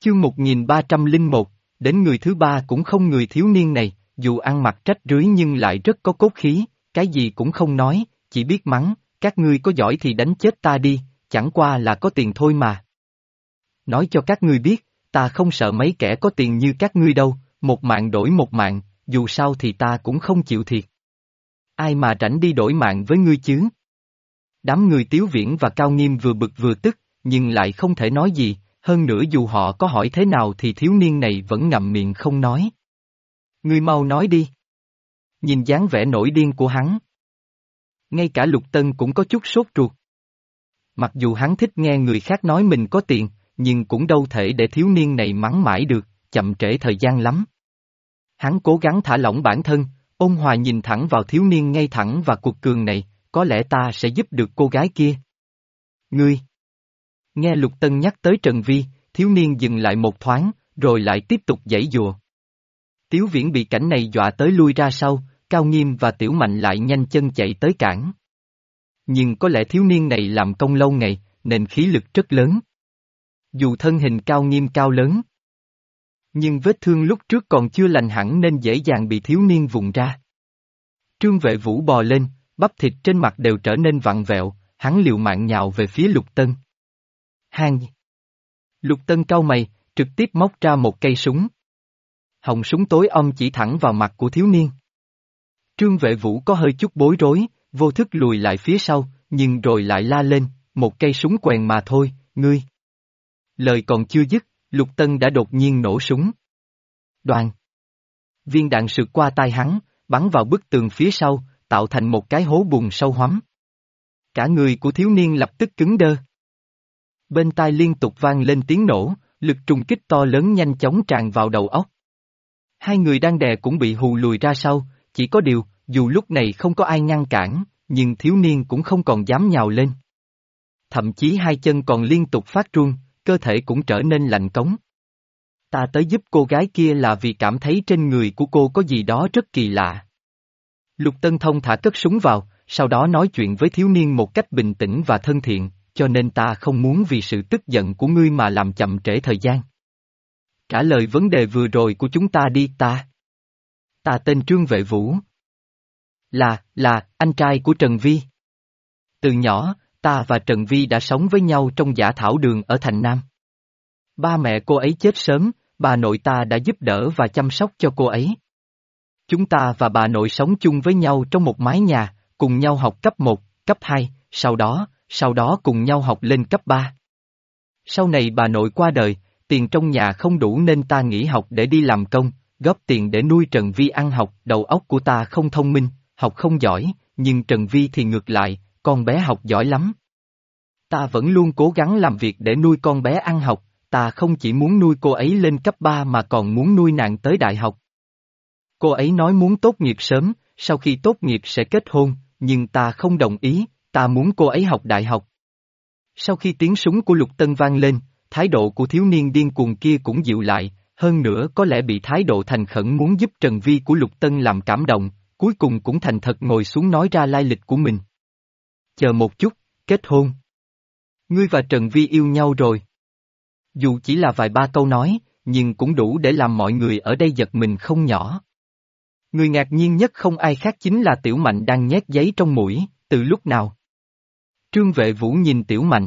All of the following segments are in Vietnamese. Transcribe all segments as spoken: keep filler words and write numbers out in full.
Chương một nghìn ba trăm lẻ một, đến người thứ ba cũng không người thiếu niên này, dù ăn mặc trách rưới nhưng lại rất có cốt khí, cái gì cũng không nói, chỉ biết mắng, các ngươi có giỏi thì đánh chết ta đi, chẳng qua là có tiền thôi mà. Nói cho các ngươi biết, ta không sợ mấy kẻ có tiền như các ngươi đâu, một mạng đổi một mạng, dù sao thì ta cũng không chịu thiệt. Ai mà rảnh đi đổi mạng với ngươi chứ? Đám người Tiếu Viễn và Cao Nghiêm vừa bực vừa tức, nhưng lại không thể nói gì, hơn nữa dù họ có hỏi thế nào thì thiếu niên này vẫn ngậm miệng không nói. Ngươi mau nói đi. Nhìn dáng vẻ nổi điên của hắn. Ngay cả Lục Tân cũng có chút sốt ruột. Mặc dù hắn thích nghe người khác nói mình có tiền, nhưng cũng đâu thể để thiếu niên này mắng mãi được, chậm trễ thời gian lắm. Hắn cố gắng thả lỏng bản thân, ôn hòa nhìn thẳng vào thiếu niên ngay thẳng và cuộc cường này, có lẽ ta sẽ giúp được cô gái kia. Ngươi! Nghe Lục Tân nhắc tới Trần Vi, thiếu niên dừng lại một thoáng, rồi lại tiếp tục giãy giụa. Tiếu Viễn bị cảnh này dọa tới lui ra sau, Cao Nghiêm và Tiểu Mạnh lại nhanh chân chạy tới cản. Nhưng có lẽ thiếu niên này làm công lâu ngày, nên khí lực rất lớn. Dù thân hình Cao Nghiêm cao lớn, nhưng vết thương lúc trước còn chưa lành hẳn nên dễ dàng bị thiếu niên vùng ra. Trương Vệ Vũ bò lên, bắp thịt trên mặt đều trở nên vặn vẹo, hắn liều mạng nhào về phía Lục Tân. Hang! Lục Tân cau mày, trực tiếp móc ra một cây súng. Họng súng tối om chỉ thẳng vào mặt của thiếu niên. Trương Vệ Vũ có hơi chút bối rối, vô thức lùi lại phía sau, nhưng rồi lại la lên, một cây súng quèn mà thôi, ngươi. Lời còn chưa dứt, Lục Tân đã đột nhiên nổ súng. Đoàn! Viên đạn sượt qua tai hắn, bắn vào bức tường phía sau, tạo thành một cái hố bùn sâu hoắm. Cả người của thiếu niên lập tức cứng đơ. Bên tai liên tục vang lên tiếng nổ, lực trùng kích to lớn nhanh chóng tràn vào đầu óc. Hai người đang đè cũng bị hù lùi ra sau, chỉ có điều, dù lúc này không có ai ngăn cản, nhưng thiếu niên cũng không còn dám nhào lên. Thậm chí hai chân còn liên tục phát run, cơ thể cũng trở nên lạnh cống. Ta tới giúp cô gái kia là vì cảm thấy trên người của cô có gì đó rất kỳ lạ. Lục Tân thông thả cất súng vào, sau đó nói chuyện với thiếu niên một cách bình tĩnh và thân thiện, cho nên ta không muốn vì sự tức giận của ngươi mà làm chậm trễ thời gian. Trả lời vấn đề vừa rồi của chúng ta đi ta. Ta tên Trương Vệ Vũ. Là, là, anh trai của Trần Vi. Từ nhỏ, ta và Trần Vi đã sống với nhau trong dã thảo đường ở thành Nam. Ba mẹ cô ấy chết sớm, bà nội ta đã giúp đỡ và chăm sóc cho cô ấy. Chúng ta và bà nội sống chung với nhau trong một mái nhà, cùng nhau học cấp một, cấp hai, sau đó, sau đó cùng nhau học lên cấp ba. Sau này bà nội qua đời, tiền trong nhà không đủ nên ta nghỉ học để đi làm công, góp tiền để nuôi Trần Vi ăn học. Đầu óc của ta không thông minh, học không giỏi, nhưng Trần Vi thì ngược lại, con bé học giỏi lắm. Ta vẫn luôn cố gắng làm việc để nuôi con bé ăn học, ta không chỉ muốn nuôi cô ấy lên cấp ba mà còn muốn nuôi nàng tới đại học. Cô ấy nói muốn tốt nghiệp sớm, sau khi tốt nghiệp sẽ kết hôn, nhưng ta không đồng ý, ta muốn cô ấy học đại học. Sau khi tiếng súng của Lục Tân vang lên, thái độ của thiếu niên điên cuồng kia cũng dịu lại, hơn nữa có lẽ bị thái độ thành khẩn muốn giúp Trần Vi của Lục Tân làm cảm động, cuối cùng cũng thành thật ngồi xuống nói ra lai lịch của mình. Chờ một chút, kết hôn. Ngươi và Trần Vi yêu nhau rồi. Dù chỉ là vài ba câu nói, nhưng cũng đủ để làm mọi người ở đây giật mình không nhỏ. Người ngạc nhiên nhất không ai khác chính là Tiểu Mạnh đang nhét giấy trong mũi, từ lúc nào? Trương Vệ Vũ nhìn Tiểu Mạnh.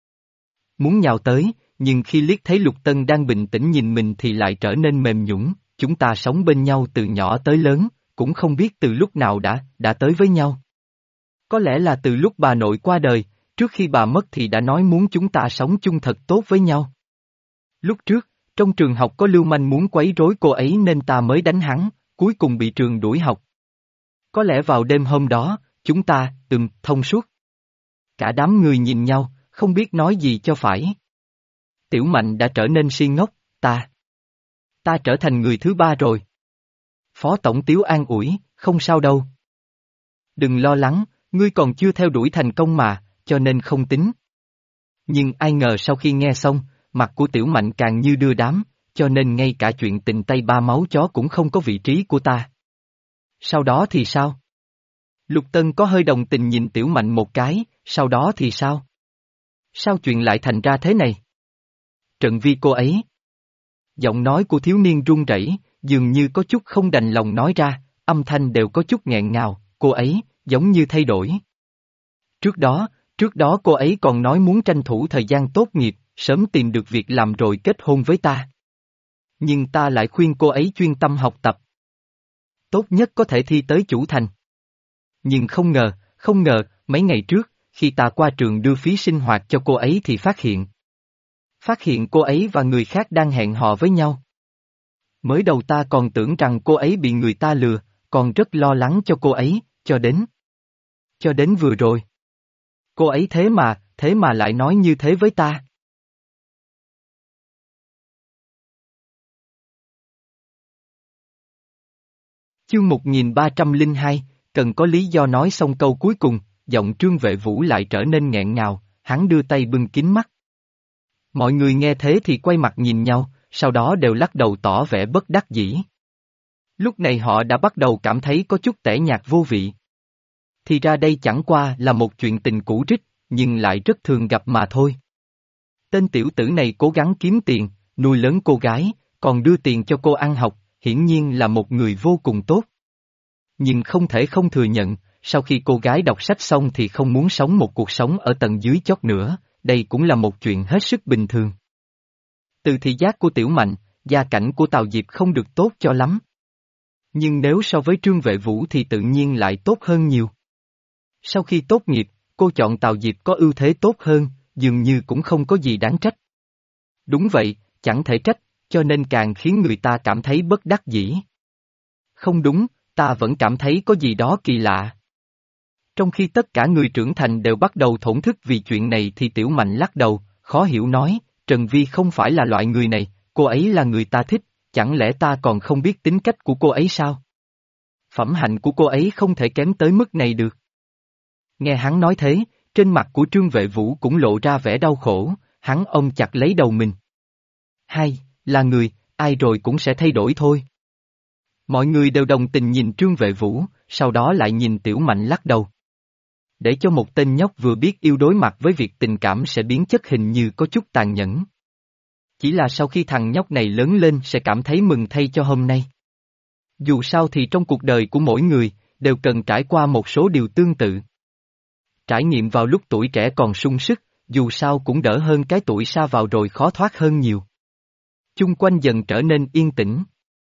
Muốn nhào tới, nhưng khi liếc thấy Lục Tân đang bình tĩnh nhìn mình thì lại trở nên mềm nhũn. Chúng ta sống bên nhau từ nhỏ tới lớn, cũng không biết từ lúc nào đã, đã tới với nhau. Có lẽ là từ lúc bà nội qua đời, trước khi bà mất thì đã nói muốn chúng ta sống chung thật tốt với nhau. Lúc trước, trong trường học có lưu manh muốn quấy rối cô ấy nên ta mới đánh hắn, cuối cùng bị trường đuổi học. Có lẽ vào đêm hôm đó, chúng ta, ừm, thông suốt. Cả đám người nhìn nhau, không biết nói gì cho phải. Tiểu Mạnh đã trở nên si ngốc, ta. Ta trở thành người thứ ba rồi. Phó Tổng Tiếu an ủi, không sao đâu. Đừng lo lắng, ngươi còn chưa theo đuổi thành công mà, cho nên không tính. Nhưng ai ngờ sau khi nghe xong, mặt của Tiểu Mạnh càng như đưa đám, cho nên ngay cả chuyện tình tay ba máu chó cũng không có vị trí của ta. Sau đó thì sao? Lục Tân có hơi đồng tình nhìn Tiểu Mạnh một cái, sau đó thì sao? Sao chuyện lại thành ra thế này? Trần Vi cô ấy. Giọng nói của thiếu niên run rẩy, dường như có chút không đành lòng nói ra, âm thanh đều có chút nghẹn ngào, cô ấy, giống như thay đổi. Trước đó, trước đó cô ấy còn nói muốn tranh thủ thời gian tốt nghiệp, sớm tìm được việc làm rồi kết hôn với ta. Nhưng ta lại khuyên cô ấy chuyên tâm học tập. Tốt nhất có thể thi tới chủ thành. Nhưng không ngờ, không ngờ, mấy ngày trước, khi ta qua trường đưa phí sinh hoạt cho cô ấy thì phát hiện. Phát hiện cô ấy và người khác đang hẹn hò với nhau. Mới đầu ta còn tưởng rằng cô ấy bị người ta lừa, còn rất lo lắng cho cô ấy, cho đến. Cho đến vừa rồi. Cô ấy thế mà, thế mà lại nói như thế với ta. Chương một nghìn ba trăm lẻ hai, cần có lý do nói xong câu cuối cùng, giọng Trương Vệ Vũ lại trở nên nghẹn ngào, hắn đưa tay bưng kín mắt. Mọi người nghe thế thì quay mặt nhìn nhau, sau đó đều lắc đầu tỏ vẻ bất đắc dĩ. Lúc này họ đã bắt đầu cảm thấy có chút tẻ nhạt vô vị. Thì ra đây chẳng qua là một chuyện tình cũ rích, nhưng lại rất thường gặp mà thôi. Tên tiểu tử này cố gắng kiếm tiền, nuôi lớn cô gái, còn đưa tiền cho cô ăn học, hiển nhiên là một người vô cùng tốt. Nhưng không thể không thừa nhận, sau khi cô gái đọc sách xong thì không muốn sống một cuộc sống ở tầng dưới chót nữa, đây cũng là một chuyện hết sức bình thường. Từ thị giác của Tiểu Mạnh, gia cảnh của Tào Diệp không được tốt cho lắm. Nhưng nếu so với Trương Vệ Vũ thì tự nhiên lại tốt hơn nhiều. Sau khi tốt nghiệp, cô chọn Tào Diệp có ưu thế tốt hơn, dường như cũng không có gì đáng trách. Đúng vậy, chẳng thể trách, cho nên càng khiến người ta cảm thấy bất đắc dĩ. Không đúng, ta vẫn cảm thấy có gì đó kỳ lạ. Trong khi tất cả người trưởng thành đều bắt đầu thổn thức vì chuyện này thì Tiểu Mạnh lắc đầu, khó hiểu nói, Trần Vi không phải là loại người này, cô ấy là người ta thích, chẳng lẽ ta còn không biết tính cách của cô ấy sao? Phẩm hạnh của cô ấy không thể kém tới mức này được. Nghe hắn nói thế, trên mặt của Trương Vệ Vũ cũng lộ ra vẻ đau khổ, hắn ôm chặt lấy đầu mình. Hai, là người, ai rồi cũng sẽ thay đổi thôi. Mọi người đều đồng tình nhìn Trương Vệ Vũ, sau đó lại nhìn Tiểu Mạnh lắc đầu. Để cho một tên nhóc vừa biết yêu đối mặt với việc tình cảm sẽ biến chất hình như có chút tàn nhẫn. Chỉ là sau khi thằng nhóc này lớn lên sẽ cảm thấy mừng thay cho hôm nay. Dù sao thì trong cuộc đời của mỗi người, đều cần trải qua một số điều tương tự. Trải nghiệm vào lúc tuổi trẻ còn sung sức, dù sao cũng đỡ hơn cái tuổi xa vào rồi khó thoát hơn nhiều. Chung quanh dần trở nên yên tĩnh.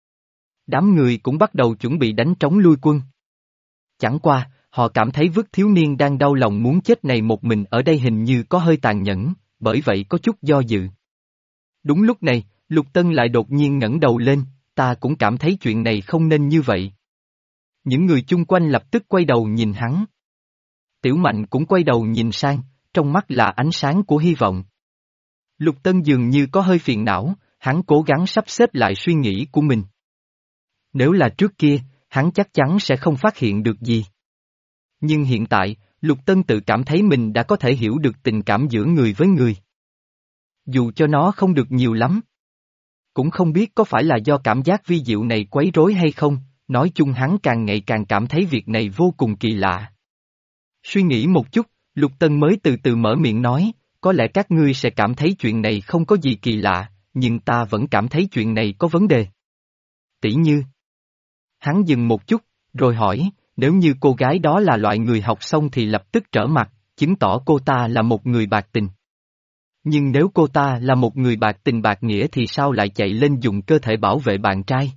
Đám người cũng bắt đầu chuẩn bị đánh trống lui quân. Chẳng qua, họ cảm thấy vứt thiếu niên đang đau lòng muốn chết này một mình ở đây hình như có hơi tàn nhẫn, bởi vậy có chút do dự. Đúng lúc này, Lục Tân lại đột nhiên ngẩng đầu lên, ta cũng cảm thấy chuyện này không nên như vậy. Những người chung quanh lập tức quay đầu nhìn hắn. Tiểu Mạnh cũng quay đầu nhìn sang, trong mắt là ánh sáng của hy vọng. Lục Tân dường như có hơi phiền não, hắn cố gắng sắp xếp lại suy nghĩ của mình. Nếu là trước kia, hắn chắc chắn sẽ không phát hiện được gì. Nhưng hiện tại, Lục Tân tự cảm thấy mình đã có thể hiểu được tình cảm giữa người với người. Dù cho nó không được nhiều lắm. Cũng không biết có phải là do cảm giác vi diệu này quấy rối hay không, nói chung hắn càng ngày càng cảm thấy việc này vô cùng kỳ lạ. Suy nghĩ một chút, Lục Tân mới từ từ mở miệng nói, có lẽ các ngươi sẽ cảm thấy chuyện này không có gì kỳ lạ, nhưng ta vẫn cảm thấy chuyện này có vấn đề. Tỷ như. Hắn dừng một chút, rồi hỏi, nếu như cô gái đó là loại người học xong thì lập tức trở mặt, chứng tỏ cô ta là một người bạc tình. Nhưng nếu cô ta là một người bạc tình bạc nghĩa thì sao lại chạy lên dùng cơ thể bảo vệ bạn trai?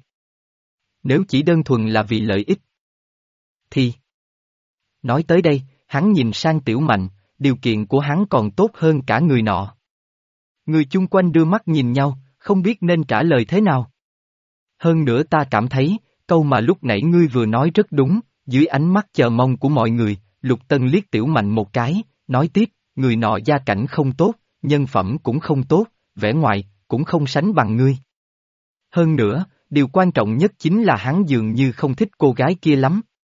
Nếu chỉ đơn thuần là vì lợi ích. Thì. Nói tới đây, hắn nhìn sang Tiểu Mạnh, điều kiện của hắn còn tốt hơn cả người nọ. Người chung quanh đưa mắt nhìn nhau, không biết nên trả lời thế nào. Hơn nữa ta cảm thấy, câu mà lúc nãy ngươi vừa nói rất đúng, dưới ánh mắt chờ mong của mọi người, Lục Tân liếc Tiểu Mạnh một cái, nói tiếp, người nọ gia cảnh không tốt, nhân phẩm cũng không tốt, vẻ ngoài, cũng không sánh bằng ngươi. Hơn nữa, điều quan trọng nhất chính là hắn dường như không thích cô gái kia lắm.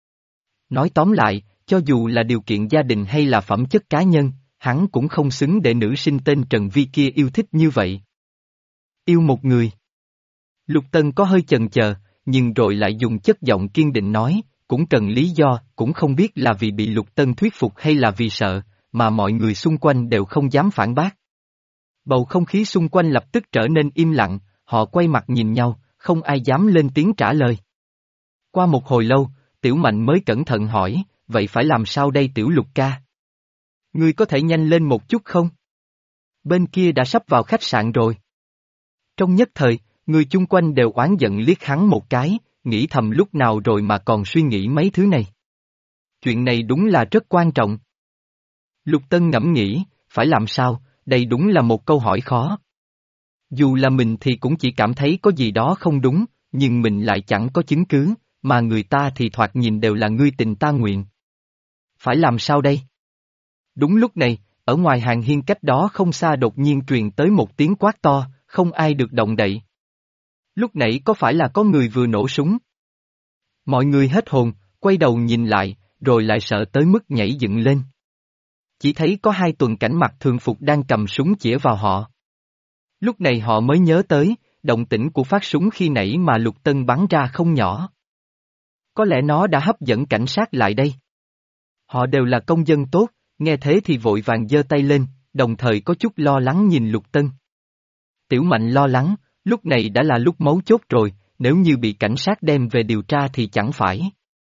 Nói tóm lại, cho dù là điều kiện gia đình hay là phẩm chất cá nhân, hắn cũng không xứng để nữ sinh tên Trần Vi kia yêu thích như vậy. Yêu một người. Lục Tân có hơi chần chờ, nhưng rồi lại dùng chất giọng kiên định nói, cũng cần lý do, cũng không biết là vì bị Lục Tân thuyết phục hay là vì sợ, mà mọi người xung quanh đều không dám phản bác. Bầu không khí xung quanh lập tức trở nên im lặng, họ quay mặt nhìn nhau, không ai dám lên tiếng trả lời. Qua một hồi lâu, Tiểu Mạnh mới cẩn thận hỏi, vậy phải làm sao đây Tiểu Lục ca? Ngươi có thể nhanh lên một chút không? Bên kia đã sắp vào khách sạn rồi. Trong nhất thời, người chung quanh đều oán giận liếc hắn một cái, nghĩ thầm lúc nào rồi mà còn suy nghĩ mấy thứ này. Chuyện này đúng là rất quan trọng. Lục Tân ngẫm nghĩ, phải làm sao, đây đúng là một câu hỏi khó. Dù là mình thì cũng chỉ cảm thấy có gì đó không đúng, nhưng mình lại chẳng có chứng cứ, mà người ta thì thoạt nhìn đều là ngươi tình ta nguyện. Phải làm sao đây? Đúng lúc này, ở ngoài hàng hiên cách đó không xa đột nhiên truyền tới một tiếng quát to, không ai được động đậy. Lúc nãy có phải là có người vừa nổ súng? Mọi người hết hồn, quay đầu nhìn lại, rồi lại sợ tới mức nhảy dựng lên. Chỉ thấy có hai tuần cảnh mặc thường phục đang cầm súng chĩa vào họ. Lúc này họ mới nhớ tới, động tĩnh của phát súng khi nãy mà Lục Tân bắn ra không nhỏ. Có lẽ nó đã hấp dẫn cảnh sát lại đây. Họ đều là công dân tốt, nghe thế thì vội vàng giơ tay lên, đồng thời có chút lo lắng nhìn Lục Tân. Tiểu Mạnh lo lắng, lúc này đã là lúc mấu chốt rồi, nếu như bị cảnh sát đem về điều tra thì chẳng phải.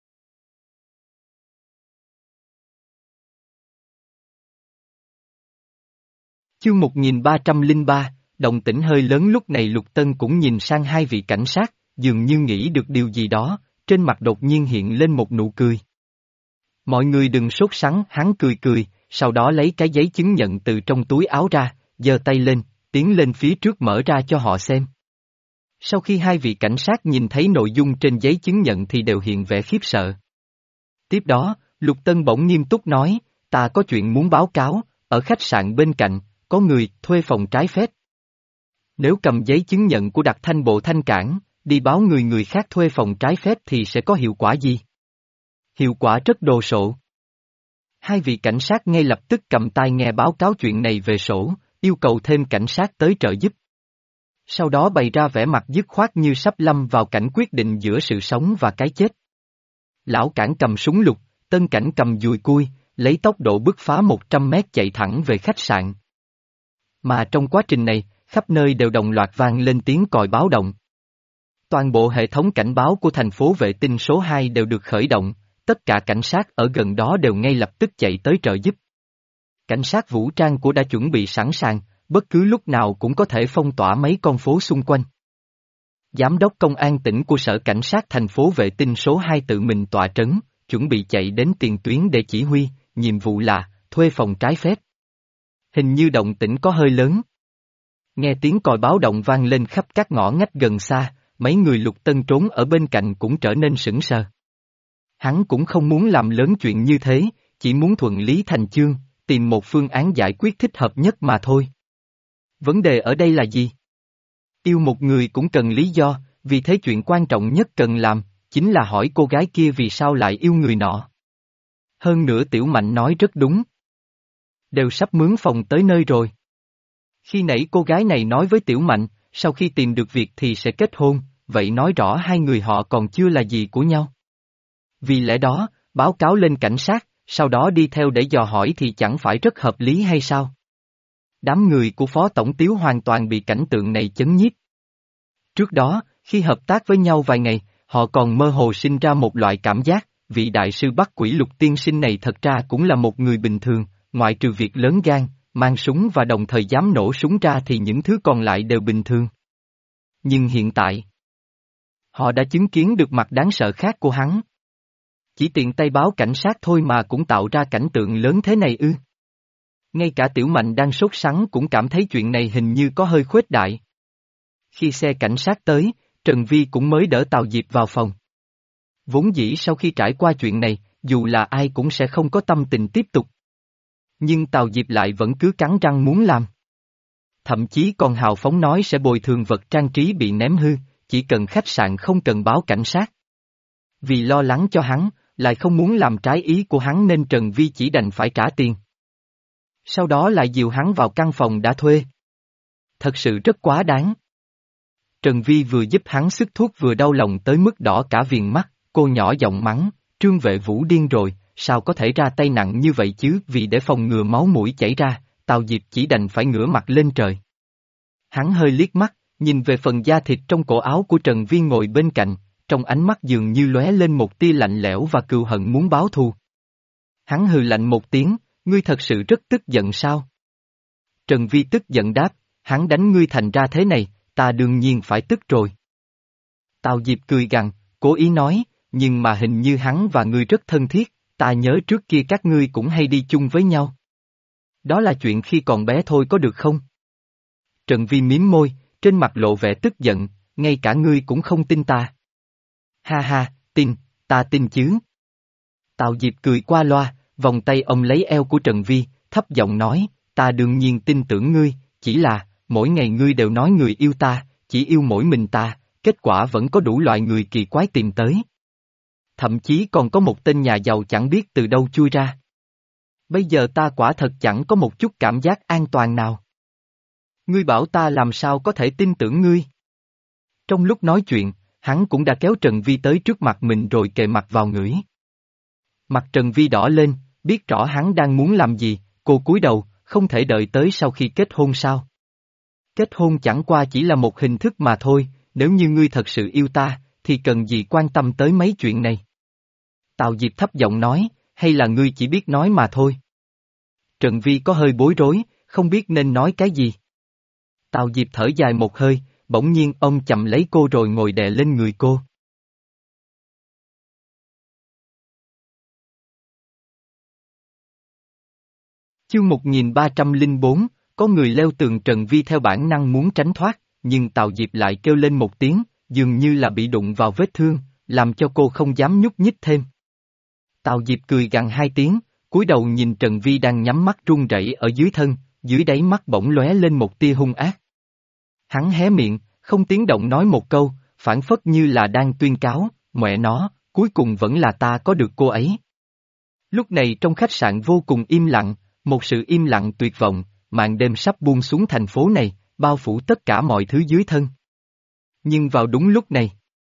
Chương một nghìn ba trăm lẻ ba, động tĩnh hơi lớn lúc này Lục Tân cũng nhìn sang hai vị cảnh sát, dường như nghĩ được điều gì đó, trên mặt đột nhiên hiện lên một nụ cười. Mọi người đừng sốt sắng, hắn cười cười, sau đó lấy cái giấy chứng nhận từ trong túi áo ra, giơ tay lên, tiến lên phía trước mở ra cho họ xem. Sau khi hai vị cảnh sát nhìn thấy nội dung trên giấy chứng nhận thì đều hiện vẻ khiếp sợ. Tiếp đó, Lục Tân bỗng nghiêm túc nói, ta có chuyện muốn báo cáo, ở khách sạn bên cạnh, có người thuê phòng trái phép. Nếu cầm giấy chứng nhận của đặc thanh bộ thanh cảng, đi báo người người khác thuê phòng trái phép thì sẽ có hiệu quả gì? Hiệu quả rất đồ sộ. Hai vị cảnh sát ngay lập tức cầm tai nghe báo cáo chuyện này về sổ, yêu cầu thêm cảnh sát tới trợ giúp. Sau đó bày ra vẻ mặt dứt khoát như sắp lâm vào cảnh quyết định giữa sự sống và cái chết. Lão Cảng cầm súng lục, Tân Cảnh cầm dùi cui, lấy tốc độ bứt phá một trăm mét chạy thẳng về khách sạn. Mà trong quá trình này, khắp nơi đều đồng loạt vang lên tiếng còi báo động. Toàn bộ hệ thống cảnh báo của thành phố vệ tinh số hai đều được khởi động, tất cả cảnh sát ở gần đó đều ngay lập tức chạy tới trợ giúp. Cảnh sát vũ trang của đã chuẩn bị sẵn sàng, bất cứ lúc nào cũng có thể phong tỏa mấy con phố xung quanh. Giám đốc công an tỉnh của sở cảnh sát thành phố vệ tinh số hai tự mình tọa trấn, chuẩn bị chạy đến tiền tuyến để chỉ huy, nhiệm vụ là thuê phòng trái phép. Hình như động tĩnh có hơi lớn. Nghe tiếng còi báo động vang lên khắp các ngõ ngách gần xa, mấy người Lục Tân trốn ở bên cạnh cũng trở nên sững sờ. Hắn cũng không muốn làm lớn chuyện như thế, chỉ muốn thuận lý thành chương, tìm một phương án giải quyết thích hợp nhất mà thôi. Vấn đề ở đây là gì? Yêu một người cũng cần lý do, vì thế chuyện quan trọng nhất cần làm, chính là hỏi cô gái kia vì sao lại yêu người nọ. Hơn nữa Tiểu Mạnh nói rất đúng. Đều sắp mướn phòng tới nơi rồi. Khi nãy cô gái này nói với Tiểu Mạnh, sau khi tìm được việc thì sẽ kết hôn, vậy nói rõ hai người họ còn chưa là gì của nhau. Vì lẽ đó, báo cáo lên cảnh sát, sau đó đi theo để dò hỏi thì chẳng phải rất hợp lý hay sao? Đám người của Phó Tổng Tiếu hoàn toàn bị cảnh tượng này chấn nhiếp. Trước đó, khi hợp tác với nhau vài ngày, họ còn mơ hồ sinh ra một loại cảm giác, vị đại sư bắt quỷ Lục tiên sinh này thật ra cũng là một người bình thường, ngoại trừ việc lớn gan, mang súng và đồng thời dám nổ súng ra thì những thứ còn lại đều bình thường. Nhưng hiện tại, họ đã chứng kiến được mặt đáng sợ khác của hắn. Chỉ tiện tay báo cảnh sát thôi mà cũng tạo ra cảnh tượng lớn thế này ư. Ngay cả Tiểu Mạnh đang sốt sắng cũng cảm thấy chuyện này hình như có hơi khuếch đại. Khi xe cảnh sát tới, Trần Vi cũng mới đỡ Tào Diệp vào phòng. Vốn dĩ sau khi trải qua chuyện này, dù là ai cũng sẽ không có tâm tình tiếp tục. Nhưng Tào Diệp lại vẫn cứ cắn răng muốn làm. Thậm chí còn hào phóng nói sẽ bồi thường vật trang trí bị ném hư, chỉ cần khách sạn không cần báo cảnh sát. Vì lo lắng cho hắn, lại không muốn làm trái ý của hắn nên Trần Vi chỉ đành phải trả tiền. Sau đó lại dìu hắn vào căn phòng đã thuê. Thật sự rất quá đáng. Trần Vi vừa giúp hắn sức thuốc vừa đau lòng tới mức đỏ cả viền mắt, cô nhỏ giọng mắng, Trương Vệ Vũ điên rồi, sao có thể ra tay nặng như vậy chứ? Vì để phòng ngừa máu mũi chảy ra, Tào Diệp chỉ đành phải ngửa mặt lên trời. Hắn hơi liếc mắt, nhìn về phần da thịt trong cổ áo của Trần Vi ngồi bên cạnh, trong ánh mắt dường như lóe lên một tia lạnh lẽo và cừu hận muốn báo thù. Hắn hừ lạnh một tiếng, ngươi thật sự rất tức giận sao? Trần Vi tức giận đáp, hắn đánh ngươi thành ra thế này, ta đương nhiên phải tức rồi. Tào Diệp cười gằn, cố ý nói, nhưng mà hình như hắn và ngươi rất thân thiết, ta nhớ trước kia các ngươi cũng hay đi chung với nhau. Đó là chuyện khi còn bé thôi có được không? Trần Vi mím môi, trên mặt lộ vẻ tức giận, ngay cả ngươi cũng không tin ta. Ha ha, tin, ta tin chứ. Tào Diệp cười qua loa, vòng tay ôm lấy eo của Trần Vi, thấp giọng nói, ta đương nhiên tin tưởng ngươi, chỉ là, mỗi ngày ngươi đều nói người yêu ta, chỉ yêu mỗi mình ta, kết quả vẫn có đủ loại người kỳ quái tìm tới. Thậm chí còn có một tên nhà giàu chẳng biết từ đâu chui ra. Bây giờ ta quả thật chẳng có một chút cảm giác an toàn nào. Ngươi bảo ta làm sao có thể tin tưởng ngươi? Trong lúc nói chuyện, hắn cũng đã kéo Trần Vi tới trước mặt mình rồi kề mặt vào ngửi. Mặt Trần Vi đỏ lên, biết rõ hắn đang muốn làm gì, cô cúi đầu, không thể đợi tới sau khi kết hôn sao? Kết hôn chẳng qua chỉ là một hình thức mà thôi, nếu như ngươi thật sự yêu ta, thì cần gì quan tâm tới mấy chuyện này? Tào Diệp thấp giọng nói, hay là ngươi chỉ biết nói mà thôi? Trần Vi có hơi bối rối, không biết nên nói cái gì. Tào Diệp thở dài một hơi, bỗng nhiên ông chầm lấy cô rồi ngồi đè lên người cô. Chương một nghìn ba trăm lẻ bốn, có người leo tường. Trần Vi theo bản năng muốn tránh thoát, nhưng Tào Diệp lại kêu lên một tiếng, dường như là bị đụng vào vết thương, làm cho cô không dám nhúc nhích thêm. Tào Diệp cười gằn hai tiếng, cúi đầu nhìn Trần Vi đang nhắm mắt run rẩy ở dưới thân, dưới đáy mắt bỗng lóe lên một tia hung ác. Hắn hé miệng, không tiếng động nói một câu, phảng phất như là đang tuyên cáo, mẹ nó, cuối cùng vẫn là ta có được cô ấy. Lúc này trong khách sạn vô cùng im lặng, một sự im lặng tuyệt vọng, màn đêm sắp buông xuống thành phố này, bao phủ tất cả mọi thứ dưới thân. Nhưng vào đúng lúc này,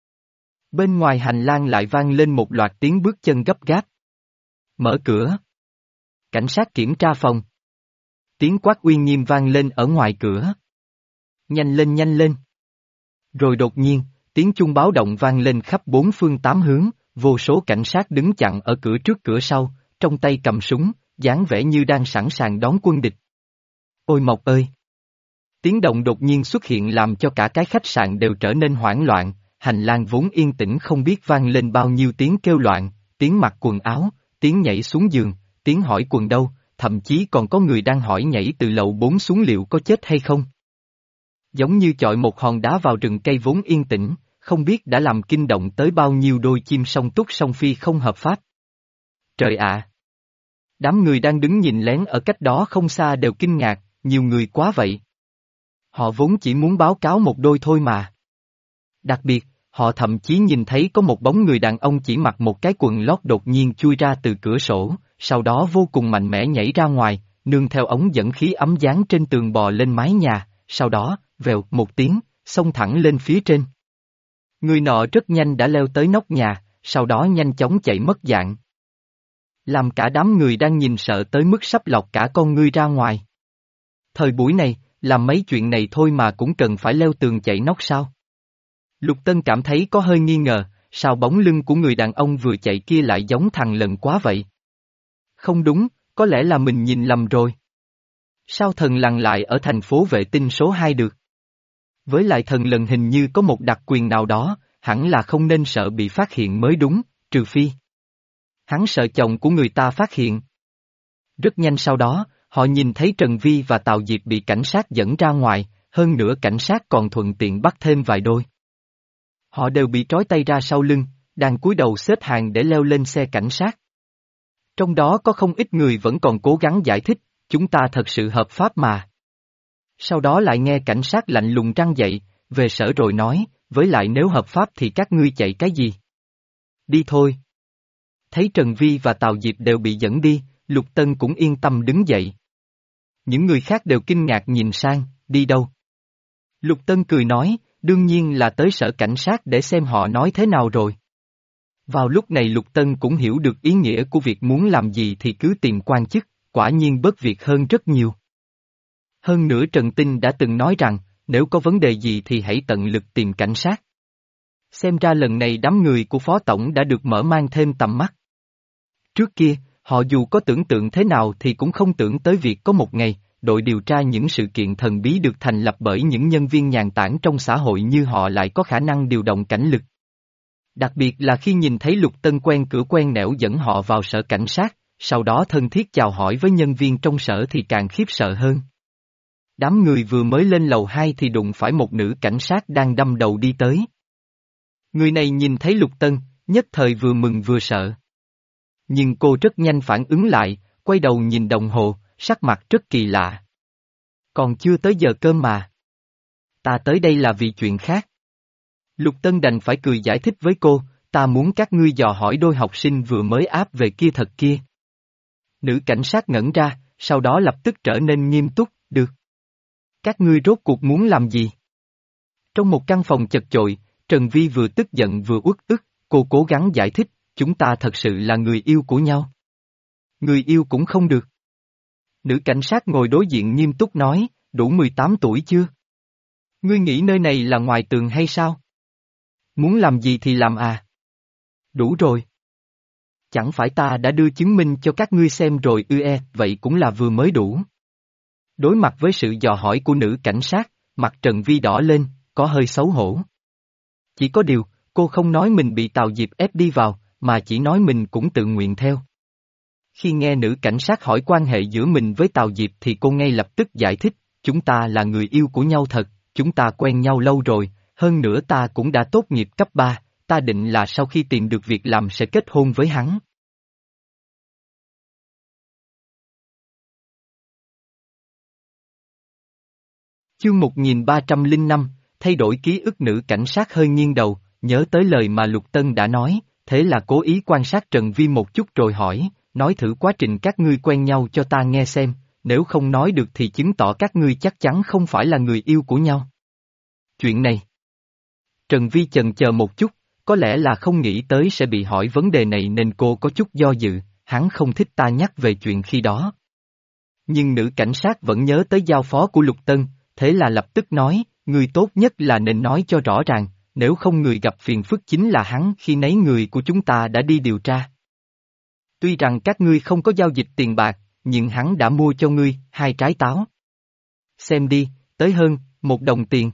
bên ngoài hành lang lại vang lên một loạt tiếng bước chân gấp gáp. Mở cửa. Cảnh sát kiểm tra phòng. Tiếng quát uy nghiêm vang lên ở ngoài cửa. Nhanh lên nhanh lên. Rồi đột nhiên, tiếng chuông báo động vang lên khắp bốn phương tám hướng, vô số cảnh sát đứng chặn ở cửa trước cửa sau, trong tay cầm súng, dáng vẻ như đang sẵn sàng đón quân địch. Ôi Mộc ơi! Tiếng động đột nhiên xuất hiện làm cho cả cái khách sạn đều trở nên hoảng loạn, hành lang vốn yên tĩnh không biết vang lên bao nhiêu tiếng kêu loạn, tiếng mặc quần áo, tiếng nhảy xuống giường, tiếng hỏi quần đâu, thậm chí còn có người đang hỏi nhảy từ lầu bốn xuống liệu có chết hay không. Giống như chọi một hòn đá vào rừng cây vốn yên tĩnh, không biết đã làm kinh động tới bao nhiêu đôi chim song túc song phi không hợp pháp. Trời ạ! Đám người đang đứng nhìn lén ở cách đó không xa đều kinh ngạc, nhiều người quá vậy. Họ vốn chỉ muốn báo cáo một đôi thôi mà. Đặc biệt, họ thậm chí nhìn thấy có một bóng người đàn ông chỉ mặc một cái quần lót đột nhiên chui ra từ cửa sổ, sau đó vô cùng mạnh mẽ nhảy ra ngoài, nương theo ống dẫn khí ấm dán trên tường bò lên mái nhà, sau đó, vèo một tiếng, xông thẳng lên phía trên. Người nọ rất nhanh đã leo tới nóc nhà, sau đó nhanh chóng chạy mất dạng. Làm cả đám người đang nhìn sợ tới mức sắp lọt cả con ngươi ra ngoài. Thời buổi này, làm mấy chuyện này thôi mà cũng cần phải leo tường chạy nóc sao? Lục Tân cảm thấy có hơi nghi ngờ, sao bóng lưng của người đàn ông vừa chạy kia lại giống thằng lần quá vậy? Không đúng, có lẽ là mình nhìn lầm rồi. Sao thần lằn lại ở thành phố vệ tinh số hai được? Với lại thần lần hình như có một đặc quyền nào đó, hẳn là không nên sợ bị phát hiện mới đúng, trừ phi hắn sợ chồng của người ta phát hiện. Rất nhanh sau đó, họ nhìn thấy Trần Vi và Tào Diệp bị cảnh sát dẫn ra ngoài, hơn nữa cảnh sát còn thuận tiện bắt thêm vài đôi. Họ đều bị trói tay ra sau lưng, đang cúi đầu xếp hàng để leo lên xe cảnh sát. Trong đó có không ít người vẫn còn cố gắng giải thích, chúng ta thật sự hợp pháp mà. Sau đó lại nghe cảnh sát lạnh lùng răn dậy, về sở rồi nói, với lại nếu hợp pháp thì các ngươi chạy cái gì? Đi thôi. Thấy Trần Vi và Tào Diệp đều bị dẫn đi, Lục Tân cũng yên tâm đứng dậy. Những người khác đều kinh ngạc nhìn sang, đi đâu? Lục Tân cười nói, đương nhiên là tới sở cảnh sát để xem họ nói thế nào rồi. Vào lúc này Lục Tân cũng hiểu được ý nghĩa của việc muốn làm gì thì cứ tìm quan chức, quả nhiên bớt việc hơn rất nhiều. Hơn nữa Trần Tinh đã từng nói rằng, nếu có vấn đề gì thì hãy tận lực tìm cảnh sát. Xem ra lần này đám người của Phó Tổng đã được mở mang thêm tầm mắt. Trước kia, họ dù có tưởng tượng thế nào thì cũng không tưởng tới việc có một ngày, đội điều tra những sự kiện thần bí được thành lập bởi những nhân viên nhàn tản trong xã hội như họ lại có khả năng điều động cảnh lực. Đặc biệt là khi nhìn thấy Lục Tân quen cửa quen nẻo dẫn họ vào sở cảnh sát, sau đó thân thiết chào hỏi với nhân viên trong sở thì càng khiếp sợ hơn. Đám người vừa mới lên lầu hai thì đụng phải một nữ cảnh sát đang đâm đầu đi tới. Người này nhìn thấy Lục Tân, nhất thời vừa mừng vừa sợ. Nhưng cô rất nhanh phản ứng lại, quay đầu nhìn đồng hồ, sắc mặt rất kỳ lạ. Còn chưa tới giờ cơm mà. Ta tới đây là vì chuyện khác. Lục Tân đành phải cười giải thích với cô, ta muốn các ngươi dò hỏi đôi học sinh vừa mới áp về kia thật kia. Nữ cảnh sát ngẩn ra, sau đó lập tức trở nên nghiêm túc, được. Các ngươi rốt cuộc muốn làm gì? Trong một căn phòng chật chội, Trần Vi vừa tức giận vừa uất ức, cô cố gắng giải thích, chúng ta thật sự là người yêu của nhau. Người yêu cũng không được. Nữ cảnh sát ngồi đối diện nghiêm túc nói, đủ mười tám tuổi chưa? Ngươi nghĩ nơi này là ngoài tường hay sao? Muốn làm gì thì làm à? Đủ rồi. Chẳng phải ta đã đưa chứng minh cho các ngươi xem rồi ư e, vậy cũng là vừa mới đủ. Đối mặt với sự dò hỏi của nữ cảnh sát, mặt Trần Vi đỏ lên, có hơi xấu hổ. Chỉ có điều, cô không nói mình bị Tào Diệp ép đi vào, mà chỉ nói mình cũng tự nguyện theo. Khi nghe nữ cảnh sát hỏi quan hệ giữa mình với Tào Diệp thì cô ngay lập tức giải thích, chúng ta là người yêu của nhau thật, chúng ta quen nhau lâu rồi, hơn nữa ta cũng đã tốt nghiệp cấp ba, ta định là sau khi tìm được việc làm sẽ kết hôn với hắn. Chương một nghìn ba trăm lẻ năm, thay đổi ký ức. Nữ cảnh sát hơi nghiêng đầu, nhớ tới lời mà Lục Tân đã nói, thế là cố ý quan sát Trần Vi một chút rồi hỏi, nói thử quá trình các ngươi quen nhau cho ta nghe xem, nếu không nói được thì chứng tỏ các ngươi chắc chắn không phải là người yêu của nhau. Chuyện này. Trần Vi chần chờ một chút, có lẽ là không nghĩ tới sẽ bị hỏi vấn đề này nên cô có chút do dự, hắn không thích ta nhắc về chuyện khi đó. Nhưng nữ cảnh sát vẫn nhớ tới giao phó của Lục Tân, thế là lập tức nói, người tốt nhất là nên nói cho rõ ràng, nếu không người gặp phiền phức chính là hắn khi nấy người của chúng ta đã đi điều tra. Tuy rằng các ngươi không có giao dịch tiền bạc, nhưng hắn đã mua cho ngươi hai trái táo. Xem đi, tới hơn, một đồng tiền.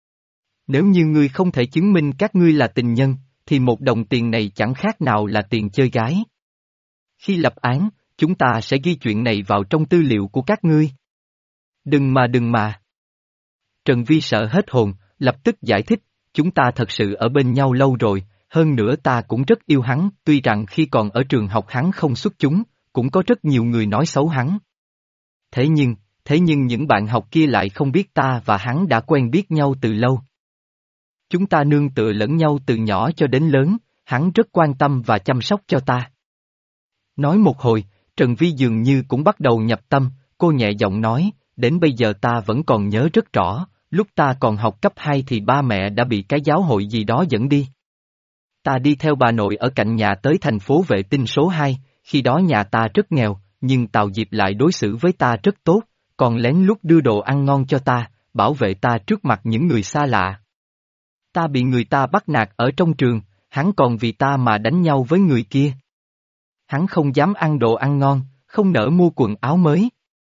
Nếu như ngươi không thể chứng minh các ngươi là tình nhân, thì một đồng tiền này chẳng khác nào là tiền chơi gái. Khi lập án, chúng ta sẽ ghi chuyện này vào trong tư liệu của các ngươi. Đừng mà đừng mà. Trần Vi sợ hết hồn, lập tức giải thích, chúng ta thật sự ở bên nhau lâu rồi, hơn nữa ta cũng rất yêu hắn, tuy rằng khi còn ở trường học hắn không xuất chúng, cũng có rất nhiều người nói xấu hắn. Thế nhưng, thế nhưng những bạn học kia lại không biết ta và hắn đã quen biết nhau từ lâu. Chúng ta nương tựa lẫn nhau từ nhỏ cho đến lớn, hắn rất quan tâm và chăm sóc cho ta. Nói một hồi, Trần Vi dường như cũng bắt đầu nhập tâm, cô nhẹ giọng nói, đến bây giờ ta vẫn còn nhớ rất rõ, lúc ta còn học cấp hai thì ba mẹ đã bị cái giáo hội gì đó dẫn đi. Ta đi theo bà nội ở cạnh nhà tới thành phố vệ tinh số hai, khi đó nhà ta rất nghèo, nhưng Tào Diệp lại đối xử với ta rất tốt, còn lén lút đưa đồ ăn ngon cho ta, bảo vệ ta trước mặt những người xa lạ. Ta bị người ta bắt nạt ở trong trường, hắn còn vì ta mà đánh nhau với người kia. Hắn không dám ăn đồ ăn ngon, không nỡ mua quần áo mới.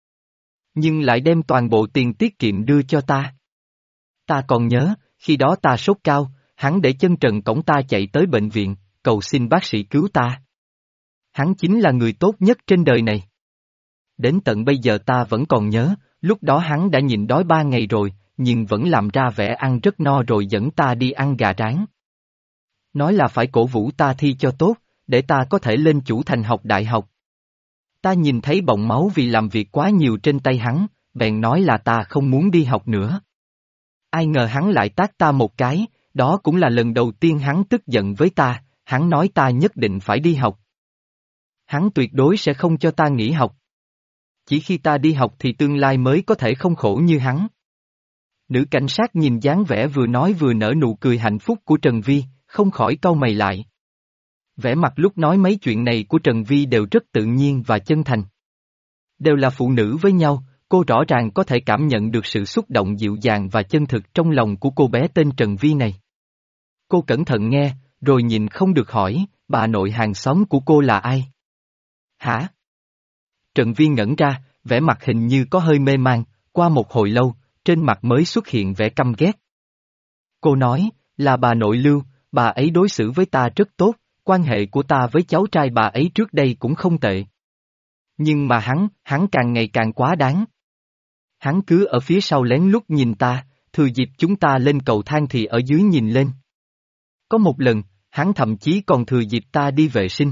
Nhưng lại đem toàn bộ tiền tiết kiệm đưa cho ta. Ta còn nhớ, khi đó ta sốt cao, hắn để chân trần cõng ta chạy tới bệnh viện, cầu xin bác sĩ cứu ta. Hắn chính là người tốt nhất trên đời này. Đến tận bây giờ ta vẫn còn nhớ, lúc đó hắn đã nhịn đói ba ngày rồi, nhưng vẫn làm ra vẻ ăn rất no rồi dẫn ta đi ăn gà rán. Nói là phải cổ vũ ta thi cho tốt, để ta có thể lên Chủ Thành học đại học. Ta nhìn thấy bọng máu vì làm việc quá nhiều trên tay hắn, bèn nói là ta không muốn đi học nữa. Ai ngờ hắn lại tát ta một cái, đó cũng là lần đầu tiên hắn tức giận với ta, hắn nói ta nhất định phải đi học. Hắn tuyệt đối sẽ không cho ta nghỉ học. Chỉ khi ta đi học thì tương lai mới có thể không khổ như hắn. Nữ cảnh sát nhìn dáng vẻ vừa nói vừa nở nụ cười hạnh phúc của Trần Vi, không khỏi cau mày lại. Vẻ mặt lúc nói mấy chuyện này của Trần Vi đều rất tự nhiên và chân thành. Đều là phụ nữ với nhau, cô rõ ràng có thể cảm nhận được sự xúc động dịu dàng và chân thực trong lòng của cô bé tên Trần Vi này. Cô cẩn thận nghe, rồi nhìn không được hỏi, bà nội hàng xóm của cô là ai? Hả? Trần Vi ngẩn ra, vẻ mặt hình như có hơi mê man, qua một hồi lâu, trên mặt mới xuất hiện vẻ căm ghét. Cô nói, là bà nội Lưu, bà ấy đối xử với ta rất tốt, quan hệ của ta với cháu trai bà ấy trước đây cũng không tệ. Nhưng mà hắn, hắn càng ngày càng quá đáng. Hắn cứ ở phía sau lén lút nhìn ta, thừa dịp chúng ta lên cầu thang thì ở dưới nhìn lên. Có một lần, hắn thậm chí còn thừa dịp ta đi vệ sinh.